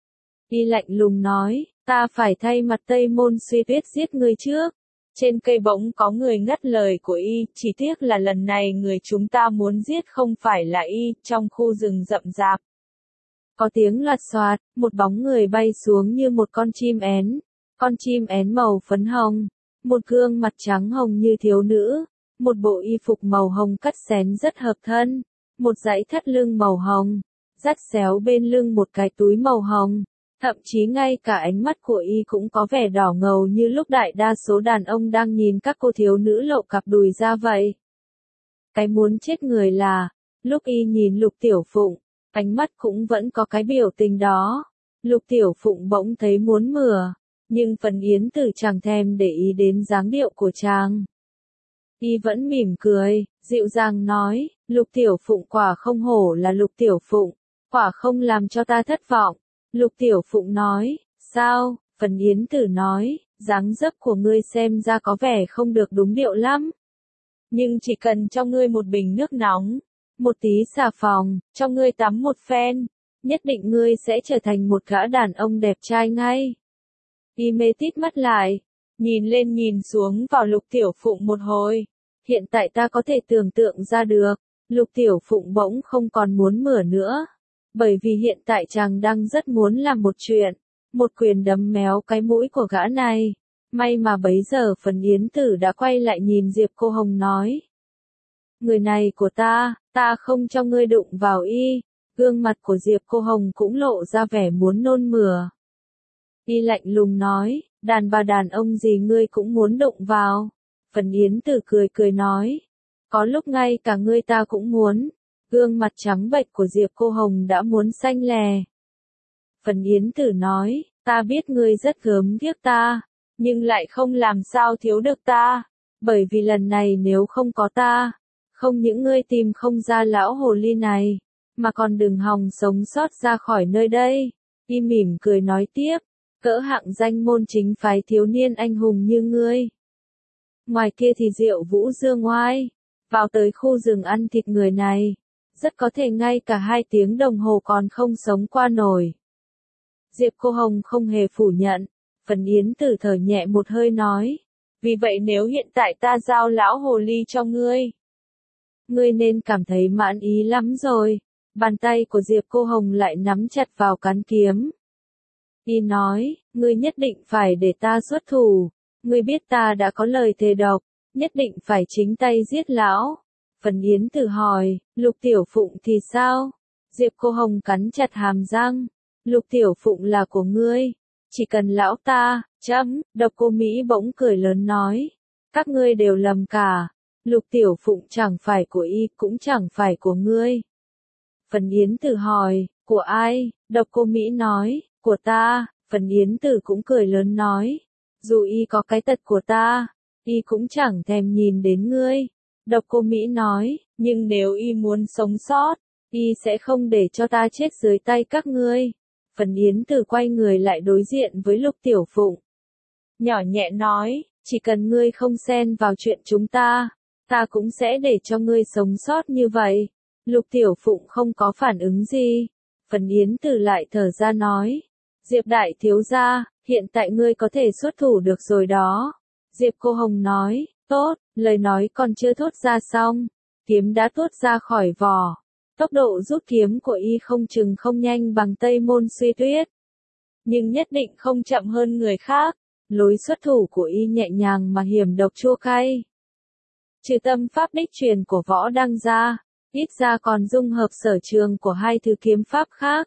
Y lạnh lùng nói, ta phải thay mặt Tây Môn Suy Tuyết giết ngươi trước. Trên cây bỗng có người ngắt lời của y, chỉ tiếc là lần này người chúng ta muốn giết không phải là y, trong khu rừng rậm rạp. Có tiếng loạt xoạt, một bóng người bay xuống như một con chim én. Con chim én màu phấn hồng, một gương mặt trắng hồng như thiếu nữ, một bộ y phục màu hồng cắt xén rất hợp thân, một dãy thắt lưng màu hồng, dắt xéo bên lưng một cái túi màu hồng. Thậm chí ngay cả ánh mắt của y cũng có vẻ đỏ ngầu như lúc đại đa số đàn ông đang nhìn các cô thiếu nữ lộ cặp đùi ra vậy. Cái muốn chết người là, lúc y nhìn Lục Tiểu Phụng, ánh mắt cũng vẫn có cái biểu tình đó. Lục Tiểu Phụng bỗng thấy muốn mửa, nhưng phần Yến Tử chẳng thèm để ý đến dáng điệu của chàng. Y vẫn mỉm cười, dịu dàng nói, Lục Tiểu Phụng quả không hổ là Lục Tiểu Phụng, quả không làm cho ta thất vọng. Lục Tiểu Phụng nói, sao? Phần Yến Tử nói, dáng dấp của ngươi xem ra có vẻ không được đúng điệu lắm. Nhưng chỉ cần cho ngươi một bình nước nóng, một tí xà phòng, cho ngươi tắm một phen, nhất định ngươi sẽ trở thành một gã đàn ông đẹp trai ngay. Y mê tít mắt lại, nhìn lên nhìn xuống vào Lục Tiểu Phụng một hồi. Hiện tại ta có thể tưởng tượng ra được, Lục Tiểu Phụng bỗng không còn muốn mửa nữa. Bởi vì hiện tại chàng đang rất muốn làm một chuyện, một quyền đấm méo cái mũi của gã này. May mà bấy giờ Phần Yến Tử đã quay lại nhìn Diệp Cô Hồng nói. Người này của ta, ta không cho ngươi đụng vào y. Gương mặt của Diệp Cô Hồng cũng lộ ra vẻ muốn nôn mửa. Y lạnh lùng nói, đàn bà đàn ông gì ngươi cũng muốn đụng vào. Phần Yến Tử cười cười nói, có lúc ngay cả ngươi ta cũng muốn. Gương mặt trắng bệch của Diệp Cô Hồng đã muốn xanh lè. Phần Yến Tử nói, ta biết ngươi rất gớm ghiếc ta, nhưng lại không làm sao thiếu được ta, bởi vì lần này nếu không có ta, không những ngươi tìm không ra lão hồ ly này, mà còn đừng hòng sống sót ra khỏi nơi đây. Y mỉm cười nói tiếp, cỡ hạng danh môn chính phái thiếu niên anh hùng như ngươi. Ngoài kia thì Diệu Vũ Dương ngoai, vào tới khu rừng ăn thịt người này. Rất có thể ngay cả hai tiếng đồng hồ còn không sống qua nổi. Diệp Cô Hồng không hề phủ nhận. Phần Yến Tử thở nhẹ một hơi nói. Vì vậy nếu hiện tại ta giao lão hồ ly cho ngươi, ngươi nên cảm thấy mãn ý lắm rồi. Bàn tay của Diệp Cô Hồng lại nắm chặt vào cán kiếm. Y nói, ngươi nhất định phải để ta xuất thủ. Ngươi biết ta đã có lời thề độc, nhất định phải chính tay giết lão. Phần Yến Tử hỏi, Lục Tiểu Phụng thì sao? Diệp Cô Hồng cắn chặt hàm răng. Lục Tiểu Phụng là của ngươi. Chỉ cần lão ta, chấm, Độc Cô Mỹ bỗng cười lớn nói. Các ngươi đều lầm cả. Lục Tiểu Phụng chẳng phải của y, cũng chẳng phải của ngươi. Phần Yến Tử hỏi, của ai? Độc Cô Mỹ nói, của ta. Phần Yến Tử cũng cười lớn nói, dù y có cái tật của ta, y cũng chẳng thèm nhìn đến ngươi. Độc Cô Mỹ nói, nhưng nếu y muốn sống sót, y sẽ không để cho ta chết dưới tay các ngươi. Phần Yến Tử quay người lại đối diện với Lục Tiểu Phụng. Nhỏ nhẹ nói, chỉ cần ngươi không xen vào chuyện chúng ta, ta cũng sẽ để cho ngươi sống sót như vậy. Lục Tiểu Phụng không có phản ứng gì. Phần Yến Tử lại thở ra nói, Diệp đại thiếu gia, hiện tại ngươi có thể xuất thủ được rồi đó. Diệp Cô Hồng nói, tốt, lời nói còn chưa thốt ra xong, kiếm đã thốt ra khỏi vỏ. Tốc độ rút kiếm của y không chừng không nhanh bằng Tây Môn Suy Tuyết, nhưng nhất định không chậm hơn người khác. Lối xuất thủ của y nhẹ nhàng mà hiểm độc chua cay. Trừ tâm pháp đích truyền của Võ Đăng ra, ít ra còn dung hợp sở trường của hai thứ kiếm pháp khác.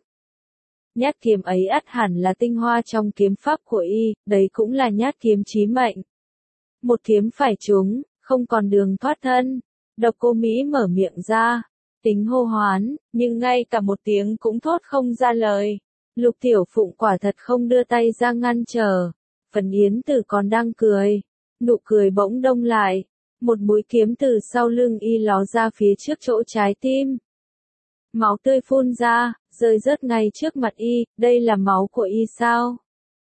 Nhát kiếm ấy ắt hẳn là tinh hoa trong kiếm pháp của y, đấy cũng là nhát kiếm chí mệnh. Một kiếm phải trúng, không còn đường thoát thân. Độc Cô Mỹ mở miệng ra, tính hô hoán, nhưng ngay cả một tiếng cũng thốt không ra lời. Lục Tiểu Phụng quả thật không đưa tay ra ngăn trở. Phần Yến Tử còn đang cười, nụ cười bỗng đông lại. Một mũi kiếm từ sau lưng y ló ra phía trước chỗ trái tim. Máu tươi phun ra, rơi rớt ngay trước mặt y, đây là máu của y sao?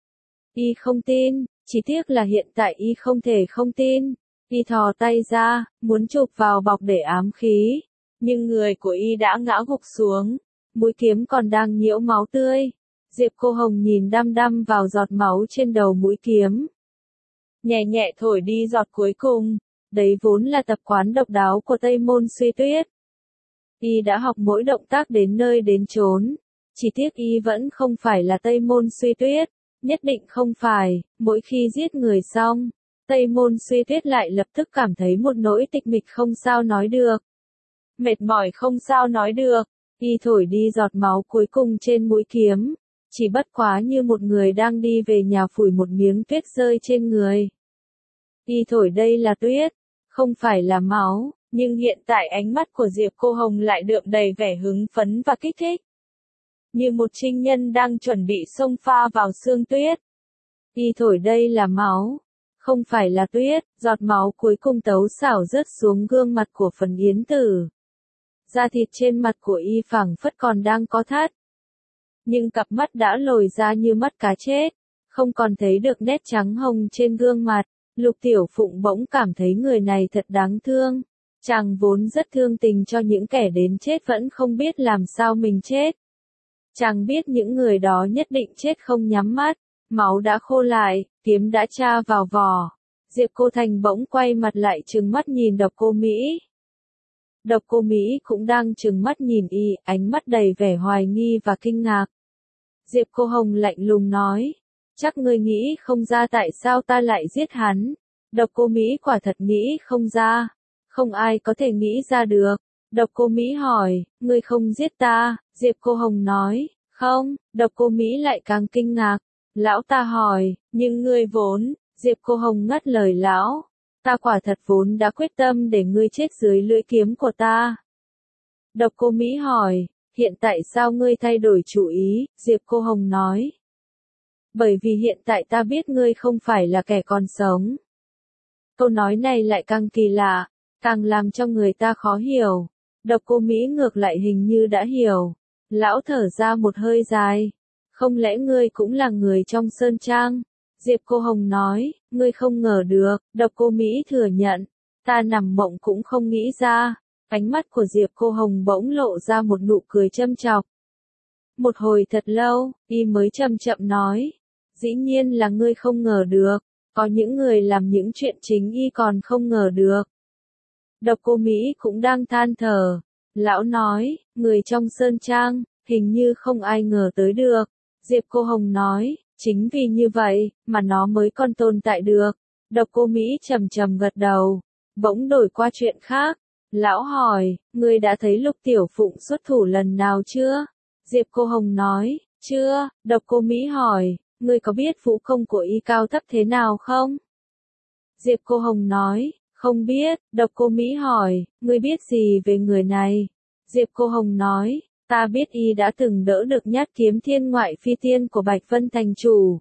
Y không tin, chỉ tiếc là hiện tại y không thể không tin. Y thò tay ra, muốn chụp vào bọc để ám khí, nhưng người của y đã ngã gục xuống, mũi kiếm còn đang nhiễu máu tươi. Diệp Cô Hồng nhìn đăm đăm vào giọt máu trên đầu mũi kiếm. Nhẹ nhẹ thổi đi giọt cuối cùng, đấy vốn là tập quán độc đáo của Tây Môn Suy Tuyết. Y đã học mỗi động tác đến nơi đến chốn, chỉ tiếc y vẫn không phải là Tây Môn Suy Tuyết, nhất định không phải. Mỗi khi giết người xong, Tây Môn Suy Tuyết lại lập tức cảm thấy một nỗi tịch mịch không sao nói được. Mệt mỏi không sao nói được, y thổi đi giọt máu cuối cùng trên mũi kiếm, chỉ bất quá như một người đang đi về nhà phủi một miếng tuyết rơi trên người. Y thổi đây là tuyết, không phải là máu, nhưng hiện tại ánh mắt của Diệp Cô Hồng lại đượm đầy vẻ hứng phấn và kích thích. Như một trinh nhân đang chuẩn bị xông pha vào sương tuyết. Y thổi đây là máu, không phải là tuyết, giọt máu cuối cùng tấu xảo rớt xuống gương mặt của Phần Yến Tử. Da thịt trên mặt của y phảng phất còn đang có thắt. Nhưng cặp mắt đã lồi ra như mắt cá chết, không còn thấy được nét trắng hồng trên gương mặt. Lục Tiểu Phụng bỗng cảm thấy người này thật đáng thương. Chàng vốn rất thương tình cho những kẻ đến chết vẫn không biết làm sao mình chết. Chàng biết những người đó nhất định chết không nhắm mắt. Máu đã khô lại, kiếm đã tra vào vỏ. Diệp Cô Thành bỗng quay mặt lại trừng mắt nhìn Độc Cô Mỹ. Độc Cô Mỹ cũng đang trừng mắt nhìn y, ánh mắt đầy vẻ hoài nghi và kinh ngạc. Diệp Cô Hồng lạnh lùng nói, chắc ngươi nghĩ không ra tại sao ta lại giết hắn. Độc Cô Mỹ quả thật nghĩ không ra, không ai có thể nghĩ ra được. Độc Cô Mỹ hỏi, ngươi không giết ta? Diệp Cô Hồng nói, không. Độc Cô Mỹ lại càng kinh ngạc. Lão ta hỏi, nhưng ngươi vốn, Diệp Cô Hồng ngắt lời lão, ta quả thật vốn đã quyết tâm để ngươi chết dưới lưỡi kiếm của ta. Độc Cô Mỹ hỏi, hiện tại sao ngươi thay đổi chủ ý? Diệp Cô Hồng nói, bởi vì hiện tại ta biết ngươi không phải là kẻ còn sống. Câu nói này lại càng kỳ lạ, càng làm cho người ta khó hiểu. Độc Cô Mỹ ngược lại hình như đã hiểu. Lão thở ra một hơi dài. Không lẽ ngươi cũng là người trong Sơn Trang? Diệp Cô Hồng nói, ngươi không ngờ được. Độc Cô Mỹ thừa nhận, ta nằm mộng cũng không nghĩ ra. Ánh mắt của Diệp Cô Hồng bỗng lộ ra một nụ cười châm chọc. Một hồi thật lâu, y mới chậm chậm nói, dĩ nhiên là ngươi không ngờ được, có những người làm những chuyện chính y còn không ngờ được. Độc Cô Mỹ cũng đang than thở. Lão nói, người trong sơn trang, hình như không ai ngờ tới được. Diệp Cô Hồng nói, chính vì như vậy, mà nó mới còn tồn tại được. Độc Cô Mỹ trầm trầm gật đầu, bỗng đổi qua chuyện khác. Lão hỏi, ngươi đã thấy Lục Tiểu Phụng xuất thủ lần nào chưa? Diệp Cô Hồng nói, chưa. Độc Cô Mỹ hỏi, ngươi có biết vũ công của y cao thấp thế nào không? Diệp Cô Hồng nói, không biết. Độc Cô Mỹ hỏi, ngươi biết gì về người này? Diệp Cô Hồng nói, ta biết y đã từng đỡ được nhát kiếm thiên ngoại phi tiên của Bạch Vân Thành chủ.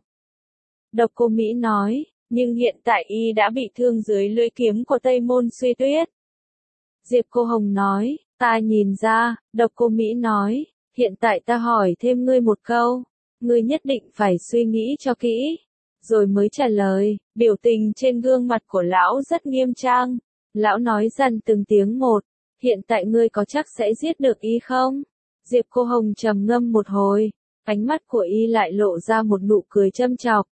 Độc Cô Mỹ nói, nhưng hiện tại y đã bị thương dưới lưỡi kiếm của Tây Môn Suy Tuyết. Diệp Cô Hồng nói, ta nhìn ra. Độc Cô Mỹ nói, hiện tại ta hỏi thêm ngươi một câu, ngươi nhất định phải suy nghĩ cho kỹ, rồi mới trả lời. Biểu tình trên gương mặt của lão rất nghiêm trang. Lão nói dần từng tiếng một, hiện tại ngươi có chắc sẽ giết được y không? Diệp Cô Hồng trầm ngâm một hồi, ánh mắt của y lại lộ ra một nụ cười châm chọc.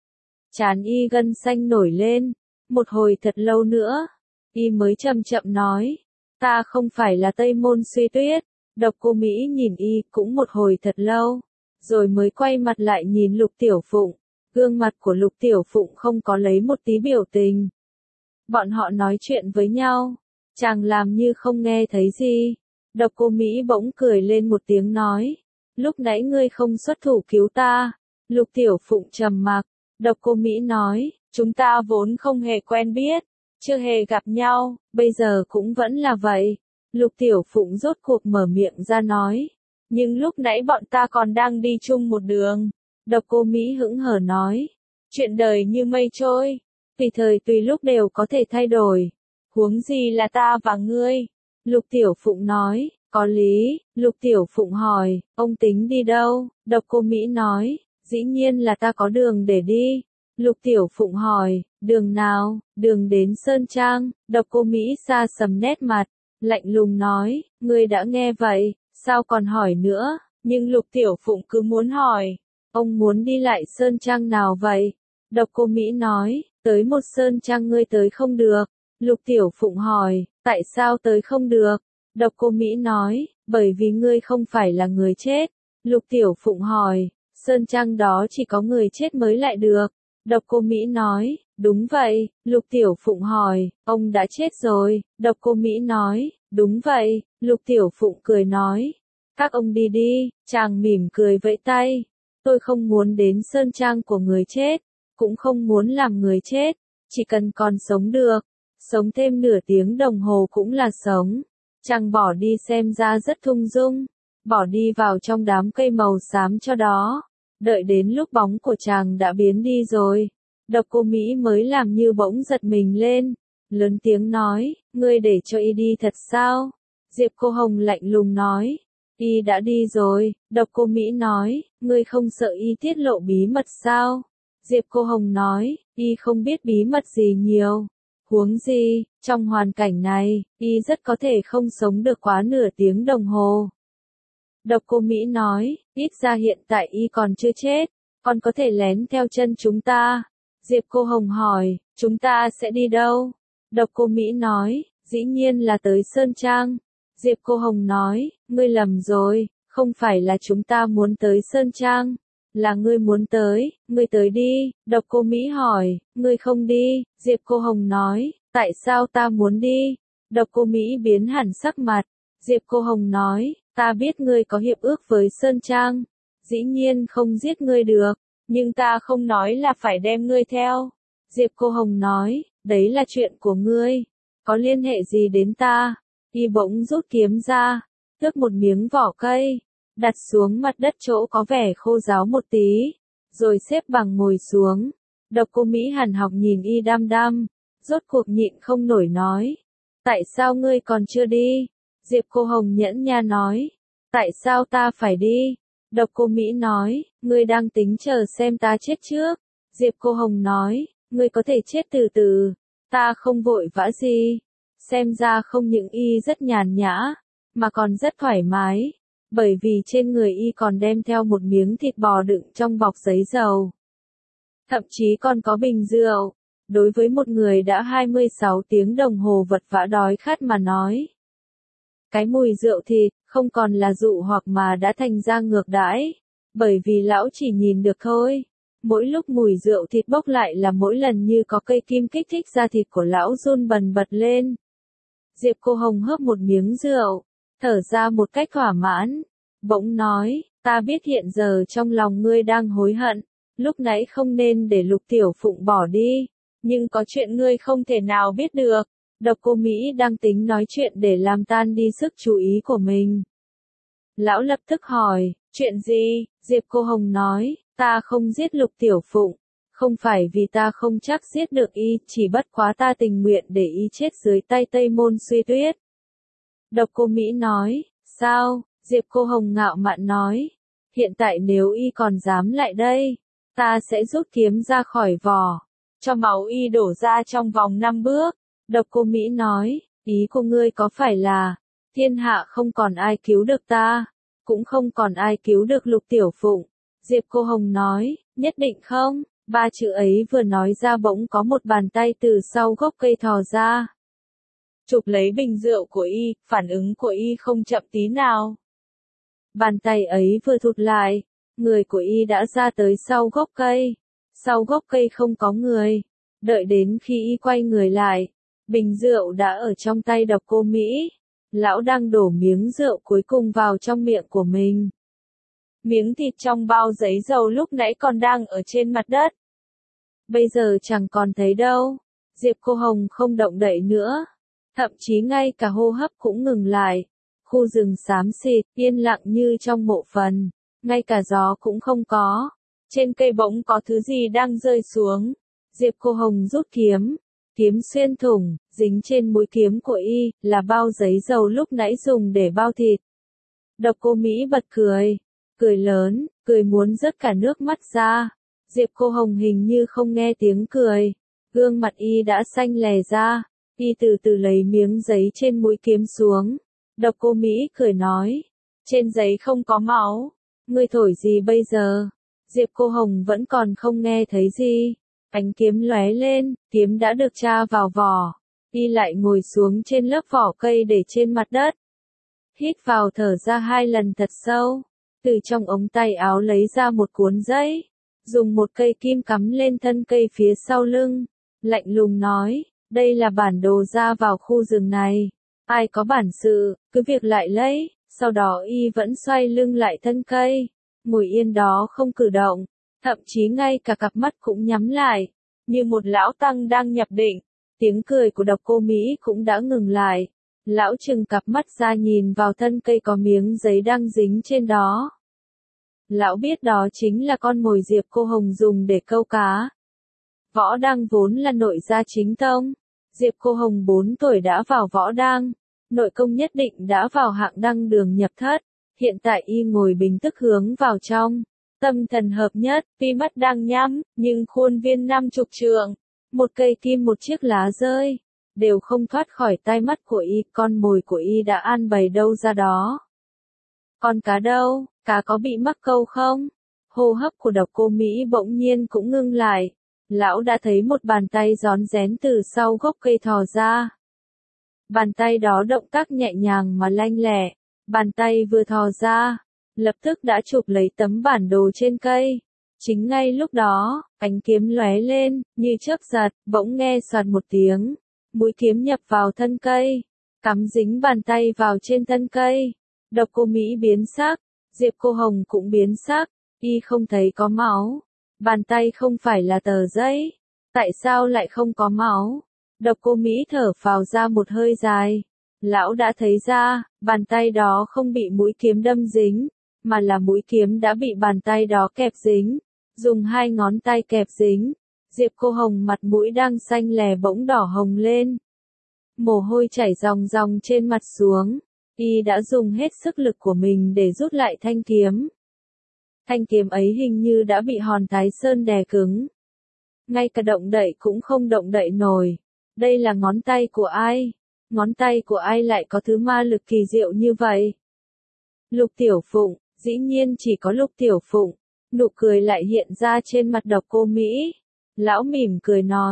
Trán y gân xanh nổi lên, một hồi thật lâu nữa, y mới chậm chậm nói, ta không phải là Tây Môn Suy Tuyết. Độc Cô Mỹ nhìn y cũng một hồi thật lâu, rồi mới quay mặt lại nhìn Lục Tiểu Phụng. Gương mặt của Lục Tiểu Phụng không có lấy một tí biểu tình. Bọn họ nói chuyện với nhau, chàng làm như không nghe thấy gì. Độc Cô Mỹ bỗng cười lên một tiếng nói, lúc nãy ngươi không xuất thủ cứu ta. Lục Tiểu Phụng trầm mặc. Độc Cô Mỹ nói, chúng ta vốn không hề quen biết, chưa hề gặp nhau, bây giờ cũng vẫn là vậy. Lục Tiểu Phụng rốt cuộc mở miệng ra nói, nhưng lúc nãy bọn ta còn đang đi chung một đường. Độc Cô Mỹ hững hờ nói, chuyện đời như mây trôi, tùy thời tùy lúc đều có thể thay đổi, huống gì là ta và ngươi. Lục Tiểu Phụng nói, có lý. Lục Tiểu Phụng hỏi, ông tính đi đâu? Độc Cô Mỹ nói, dĩ nhiên là ta có đường để đi. Lục Tiểu Phụng hỏi, đường nào? Đường đến Sơn Trang. Độc Cô Mỹ xa sầm nét mặt, lạnh lùng nói, ngươi đã nghe vậy, sao còn hỏi nữa? Nhưng Lục Tiểu Phụng cứ muốn hỏi, ông muốn đi lại Sơn Trang nào vậy? Độc Cô Mỹ nói, tới một Sơn Trang ngươi tới không được. Lục Tiểu Phụng hỏi, tại sao tới không được? Độc Cô Mỹ nói, bởi vì ngươi không phải là người chết. Lục Tiểu Phụng hỏi, Sơn Trang đó chỉ có người chết mới lại được. Độc Cô Mỹ nói, đúng vậy. Lục Tiểu Phụng hỏi, ông đã chết rồi. Độc Cô Mỹ nói, đúng vậy. Lục Tiểu Phụng cười nói, các ông đi đi. Chàng mỉm cười vẫy tay, tôi không muốn đến Sơn Trang của người chết, cũng không muốn làm người chết, chỉ cần còn sống được, sống thêm nửa tiếng đồng hồ cũng là sống. Chàng bỏ đi xem ra rất thung dung, bỏ đi vào trong đám cây màu xám cho đó. Đợi đến lúc bóng của chàng đã biến đi rồi, Độc Cô Mỹ mới làm như bỗng giật mình lên, lớn tiếng nói, ngươi để cho y đi thật sao? Diệp Cô Hồng lạnh lùng nói, y đã đi rồi. Độc Cô Mỹ nói, ngươi không sợ y tiết lộ bí mật sao? Diệp Cô Hồng nói, y không biết bí mật gì nhiều. Huống gì, trong hoàn cảnh này, y rất có thể không sống được quá nửa tiếng đồng hồ. Độc Cô Mỹ nói, ít ra hiện tại y còn chưa chết, còn có thể lén theo chân chúng ta. Diệp Cô Hồng hỏi, chúng ta sẽ đi đâu? Độc Cô Mỹ nói, dĩ nhiên là tới Sơn Trang. Diệp Cô Hồng nói, ngươi lầm rồi, không phải là chúng ta muốn tới Sơn Trang, là ngươi muốn tới, ngươi tới đi. Độc Cô Mỹ hỏi, ngươi không đi. Diệp Cô Hồng nói, tại sao ta muốn đi? Độc Cô Mỹ biến hẳn sắc mặt. Diệp Cô Hồng nói, ta biết ngươi có hiệp ước với Sơn Trang, dĩ nhiên không giết ngươi được, nhưng ta không nói là phải đem ngươi theo. Diệp Cô Hồng nói, đấy là chuyện của ngươi, có liên hệ gì đến ta? Y bỗng rút kiếm ra, tước một miếng vỏ cây, đặt xuống mặt đất chỗ có vẻ khô ráo một tí, rồi xếp bằng ngồi xuống. Độc Cô Mỹ hằn học nhìn y đăm đăm, rốt cuộc nhịn không nổi nói, tại sao ngươi còn chưa đi? Diệp Cô Hồng nhẫn nha nói, tại sao ta phải đi? Độc Cô Mỹ nói, ngươi đang tính chờ xem ta chết trước. Diệp Cô Hồng nói, ngươi có thể chết từ từ, ta không vội vã gì. Xem ra không những y rất nhàn nhã, mà còn rất thoải mái, bởi vì trên người y còn đem theo một miếng thịt bò đựng trong bọc giấy dầu. Thậm chí còn có bình rượu. Đối với một người đã hai mươi sáu tiếng đồng hồ vật vã đói khát mà nói. Cái mùi rượu thịt, không còn là dụ hoặc mà đã thành ra ngược đãi. Bởi vì lão chỉ nhìn được thôi. Mỗi lúc mùi rượu thịt bốc lại là mỗi lần như có cây kim kích thích da thịt của lão run bần bật lên. Diệp Cô Hồng hớp một miếng rượu, thở ra một cách thỏa mãn. Bỗng nói, ta biết hiện giờ trong lòng ngươi đang hối hận. Lúc nãy không nên để Lục Tiểu Phụng bỏ đi. Nhưng có chuyện ngươi không thể nào biết được. Độc Cô Mỹ đang tính nói chuyện để làm tan đi sức chú ý của mình. Lão lập tức hỏi, chuyện gì? Diệp Cô Hồng nói, ta không giết Lục Tiểu Phụng. Không phải vì ta không chắc giết được y, chỉ bất quá ta tình nguyện để y chết dưới tay Tây Môn Suy Tuyết. Độc Cô Mỹ nói, sao? Diệp Cô Hồng ngạo mạn nói, hiện tại nếu y còn dám lại đây, ta sẽ rút kiếm ra khỏi vỏ, cho máu y đổ ra trong vòng năm bước. Độc Cô Mỹ nói, ý của ngươi có phải là, thiên hạ không còn ai cứu được ta, cũng không còn ai cứu được Lục Tiểu Phụng. Diệp Cô Hồng nói, nhất định không? Ba chữ ấy vừa nói ra bỗng có một bàn tay từ sau gốc cây thò ra. Chụp lấy bình rượu của y, phản ứng của y không chậm tí nào. Bàn tay ấy vừa thụt lại, người của y đã ra tới sau gốc cây. Sau gốc cây không có người. Đợi đến khi y quay người lại, bình rượu đã ở trong tay Độc Cô Mỹ. Lão đang đổ miếng rượu cuối cùng vào trong miệng của mình. Miếng thịt trong bao giấy dầu lúc nãy còn đang ở trên mặt đất. Bây giờ chẳng còn thấy đâu. Diệp Cô Hồng không động đậy nữa. Thậm chí ngay cả hô hấp cũng ngừng lại. Khu rừng xám xịt, yên lặng như trong mộ phần. Ngay cả gió cũng không có. Trên cây bỗng có thứ gì đang rơi xuống. Diệp Cô Hồng rút kiếm. Kiếm xuyên thủng, dính trên mũi kiếm của y, là bao giấy dầu lúc nãy dùng để bao thịt. Độc Cô Mỹ bật cười. Cười lớn, cười muốn rớt cả nước mắt ra. Diệp Cô Hồng hình như không nghe tiếng cười. Gương mặt y đã xanh lè ra. Y từ từ lấy miếng giấy trên mũi kiếm xuống. Độc Cô Mỹ cười nói. Trên giấy không có máu. Ngươi thổi gì bây giờ? Diệp Cô Hồng vẫn còn không nghe thấy gì. Ánh kiếm lóe lên, kiếm đã được tra vào vỏ. Y lại ngồi xuống trên lớp vỏ cây để trên mặt đất. Hít vào thở ra hai lần thật sâu. Từ trong ống tay áo lấy ra một cuốn giấy. Dùng một cây kim cắm lên thân cây phía sau lưng. Lạnh lùng nói, đây là bản đồ ra vào khu rừng này. Ai có bản sự, cứ việc lại lấy. Sau đó y vẫn xoay lưng lại thân cây. Ngồi yên đó không cử động. Thậm chí ngay cả cặp mắt cũng nhắm lại. Như một lão tăng đang nhập định. Tiếng cười của Độc Cô Mỹ cũng đã ngừng lại. Lão trừng cặp mắt ra nhìn vào thân cây có miếng giấy đang dính trên đó. Lão biết đó chính là con mồi Diệp Cô Hồng dùng để câu cá. Võ Đăng vốn là nội gia chính tông. Diệp Cô Hồng bốn tuổi đã vào Võ Đăng. Nội công nhất định đã vào hạng đăng đường nhập thất. Hiện tại y ngồi bình tức hướng vào trong. Tâm thần hợp nhất, tuy mắt đang nhắm, nhưng khuôn viên năm chục trượng. Một cây kim một chiếc lá rơi. Đều không thoát khỏi tai mắt của y, con mồi của y đã an bày đâu ra đó. Con cá đâu, cá có bị mắc câu không? Hô hấp của Độc Cô Mỹ bỗng nhiên cũng ngưng lại. Lão đã thấy một bàn tay rón rén từ sau gốc cây thò ra. Bàn tay đó động tác nhẹ nhàng mà lanh lẹ. Bàn tay vừa thò ra, lập tức đã chụp lấy tấm bản đồ trên cây. Chính ngay lúc đó, ánh kiếm lóe lên, như chớp giật, bỗng nghe soạt một tiếng. Mũi kiếm nhập vào thân cây, cắm dính bàn tay vào trên thân cây. Độc Cô Mỹ biến sắc, Diệp Cô Hồng cũng biến sắc, y không thấy có máu. Bàn tay không phải là tờ giấy, tại sao lại không có máu? Độc Cô Mỹ thở phào ra một hơi dài. Lão đã thấy ra, bàn tay đó không bị mũi kiếm đâm dính, mà là mũi kiếm đã bị bàn tay đó kẹp dính. Dùng hai ngón tay kẹp dính. Diệp Cô Hồng mặt mũi đang xanh lè bỗng đỏ hồng lên. Mồ hôi chảy ròng ròng trên mặt xuống. Y đã dùng hết sức lực của mình để rút lại thanh kiếm. Thanh kiếm ấy hình như đã bị Hòn Thái Sơn đè cứng. Ngay cả động đậy cũng không động đậy nổi. Đây là ngón tay của ai? Ngón tay của ai lại có thứ ma lực kỳ diệu như vậy? Lục Tiểu Phụng, dĩ nhiên chỉ có Lục Tiểu Phụng. Nụ cười lại hiện ra trên mặt Độc Cô Mỹ. Lão mỉm cười nói,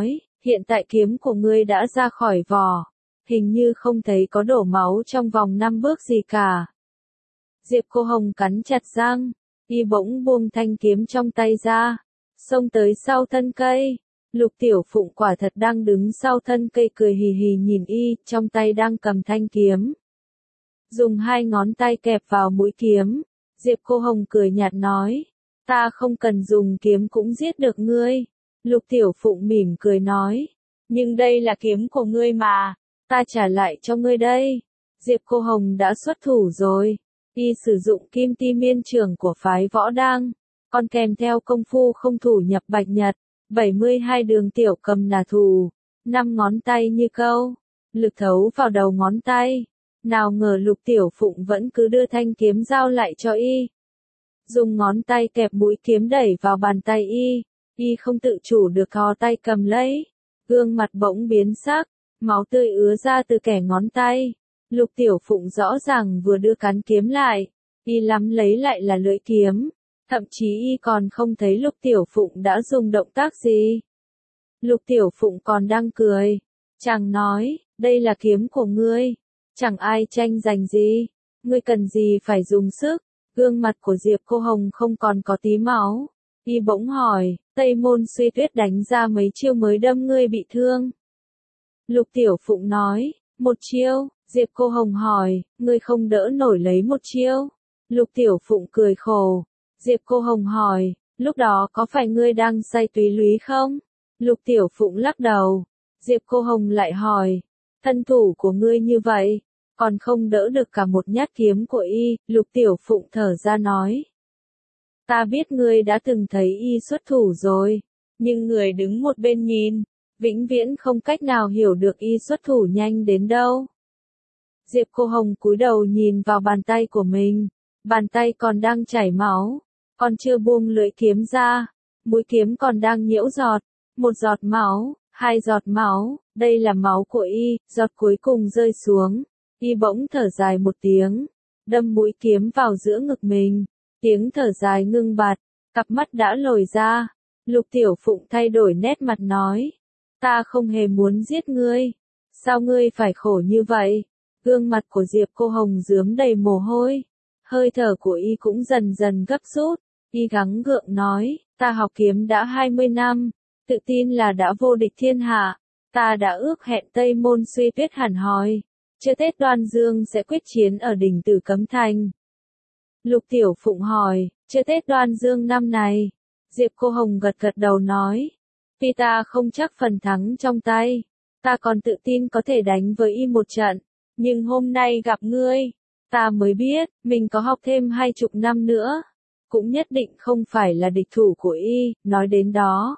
hiện tại kiếm của ngươi đã ra khỏi vỏ, hình như không thấy có đổ máu trong vòng năm bước gì cả. Diệp Cô Hồng cắn chặt răng, y bỗng buông thanh kiếm trong tay ra, xông tới sau thân cây. Lục Tiểu Phụng quả thật đang đứng sau thân cây cười hì hì nhìn y, trong tay đang cầm thanh kiếm. Dùng hai ngón tay kẹp vào mũi kiếm, Diệp Cô Hồng cười nhạt nói, ta không cần dùng kiếm cũng giết được ngươi. Lục Tiểu Phụng mỉm cười nói, nhưng đây là kiếm của ngươi mà, ta trả lại cho ngươi đây. Diệp Cô Hồng đã xuất thủ rồi, y sử dụng kim ti miên trưởng của phái Võ Đang, còn kèm theo công phu không thủ nhập bạch nhật, bảy mươi hai đường tiểu cầm nà thù, năm ngón tay như câu, lực thấu vào đầu ngón tay. Nào ngờ Lục Tiểu Phụng vẫn cứ đưa thanh kiếm giao lại cho y. Dùng ngón tay kẹp mũi kiếm đẩy vào bàn tay y, y không tự chủ được thò tay cầm lấy. Gương mặt bỗng biến sắc, máu tươi ứa ra từ kẻ ngón tay. Lục Tiểu Phụng rõ ràng vừa đưa cán kiếm lại, y lắm lấy lại là lưỡi kiếm. Thậm chí y còn không thấy Lục Tiểu Phụng đã dùng động tác gì. Lục Tiểu Phụng còn đang cười. Chàng nói, đây là kiếm của ngươi. Chẳng ai tranh giành gì. Ngươi cần gì phải dùng sức. Gương mặt của Diệp Cô Hồng không còn có tí máu. Y bỗng hỏi, Tây Môn Suy Tuyết đánh ra mấy chiêu mới đâm ngươi bị thương. Lục Tiểu Phụng nói, một chiêu. Diệp Cô Hồng hỏi, ngươi không đỡ nổi lấy một chiêu. Lục Tiểu Phụng cười khổ. Diệp Cô Hồng hỏi, lúc đó có phải ngươi đang say túy lúy không? Lục Tiểu Phụng lắc đầu. Diệp Cô Hồng lại hỏi, thân thủ của ngươi như vậy, còn không đỡ được cả một nhát kiếm của y. Lục Tiểu Phụng thở ra nói, ta biết ngươi đã từng thấy y xuất thủ rồi, nhưng người đứng một bên nhìn, vĩnh viễn không cách nào hiểu được y xuất thủ nhanh đến đâu. Diệp Cô Hồng cúi đầu nhìn vào bàn tay của mình, bàn tay còn đang chảy máu, còn chưa buông lưỡi kiếm ra, mũi kiếm còn đang nhiễu giọt, một giọt máu, hai giọt máu, đây là máu của y. Giọt cuối cùng rơi xuống, y bỗng thở dài một tiếng, đâm mũi kiếm vào giữa ngực mình, tiếng thở dài ngưng bặt, cặp mắt đã lồi ra. Lục Tiểu Phụng thay đổi nét mặt nói, ta không hề muốn giết ngươi, sao ngươi phải khổ như vậy? Gương mặt của Diệp Cô Hồng rướm đầy mồ hôi, hơi thở của y cũng dần dần gấp rút, y gắng gượng nói, ta học kiếm đã hai mươi năm, tự tin là đã vô địch thiên hạ, ta đã ước hẹn Tây Môn Suy Tuyết hẳn hoi, chưa Tết Đoan Dương sẽ quyết chiến ở đỉnh Tử Cấm Thành. Lục Tiểu Phụng hỏi, chưa Tết Đoan Dương năm này? Diệp Cô Hồng gật gật đầu nói, vì ta không chắc phần thắng trong tay, ta còn tự tin có thể đánh với y một trận, nhưng hôm nay gặp ngươi, ta mới biết, mình có học thêm hai chục năm nữa, cũng nhất định không phải là địch thủ của y. Nói đến đó,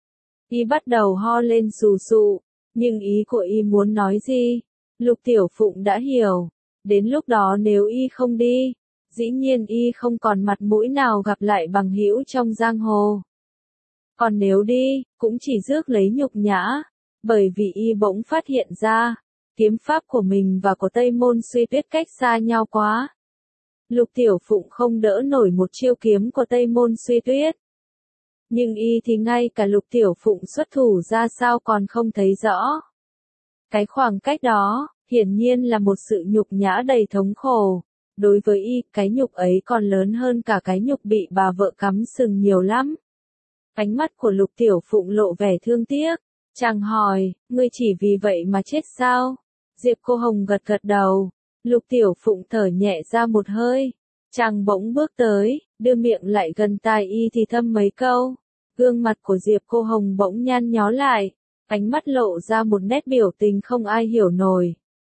y bắt đầu ho lên sù sụ, nhưng ý của y muốn nói gì, Lục Tiểu Phụng đã hiểu. Đến lúc đó nếu y không đi, dĩ nhiên y không còn mặt mũi nào gặp lại bằng hữu trong giang hồ. Còn nếu đi, cũng chỉ rước lấy nhục nhã, bởi vì y bỗng phát hiện ra, kiếm pháp của mình và của Tây Môn Suy Tuyết cách xa nhau quá. Lục Tiểu Phụng không đỡ nổi một chiêu kiếm của Tây Môn Suy Tuyết. Nhưng y thì ngay cả Lục Tiểu Phụng xuất thủ ra sao còn không thấy rõ. Cái khoảng cách đó, hiển nhiên là một sự nhục nhã đầy thống khổ. Đối với y, cái nhục ấy còn lớn hơn cả cái nhục bị bà vợ cắm sừng nhiều lắm. Ánh mắt của Lục Tiểu Phụng lộ vẻ thương tiếc. Chàng hỏi, ngươi chỉ vì vậy mà chết sao? Diệp Cô Hồng gật gật đầu. Lục Tiểu Phụng thở nhẹ ra một hơi. Chàng bỗng bước tới, đưa miệng lại gần tai y thì thầm mấy câu. Gương mặt của Diệp Cô Hồng bỗng nhăn nhó lại, ánh mắt lộ ra một nét biểu tình không ai hiểu nổi.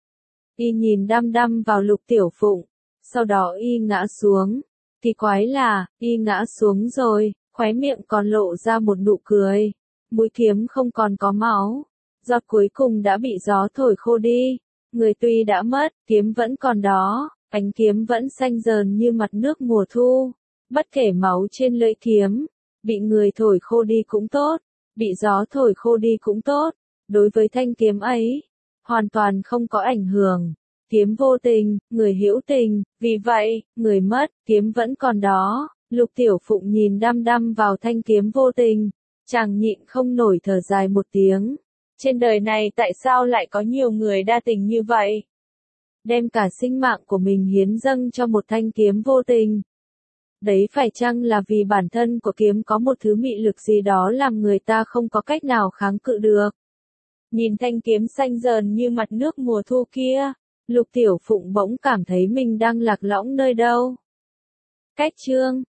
Y nhìn đăm đăm vào Lục Tiểu Phụng, sau đó y ngã xuống. Kỳ quái là, y ngã xuống rồi, khóe miệng còn lộ ra một nụ cười. Mũi kiếm không còn có máu, giọt cuối cùng đã bị gió thổi khô đi. Người tuy đã mất, kiếm vẫn còn đó, ánh kiếm vẫn xanh dờn như mặt nước mùa thu. Bất kể máu trên lưỡi kiếm, bị người thổi khô đi cũng tốt, bị gió thổi khô đi cũng tốt. Đối với thanh kiếm ấy, hoàn toàn không có ảnh hưởng. Kiếm vô tình, người hữu tình, vì vậy, người mất, kiếm vẫn còn đó. Lục Tiểu Phụng nhìn đăm đăm vào thanh kiếm vô tình, chàng nhịn không nổi thở dài một tiếng. Trên đời này tại sao lại có nhiều người đa tình như vậy? Đem cả sinh mạng của mình hiến dâng cho một thanh kiếm vô tình. Đấy phải chăng là vì bản thân của kiếm có một thứ mị lực gì đó làm người ta không có cách nào kháng cự được? Nhìn thanh kiếm xanh dờn như mặt nước mùa thu kia, Lục Tiểu Phụng bỗng cảm thấy mình đang lạc lõng nơi đâu. Cách chương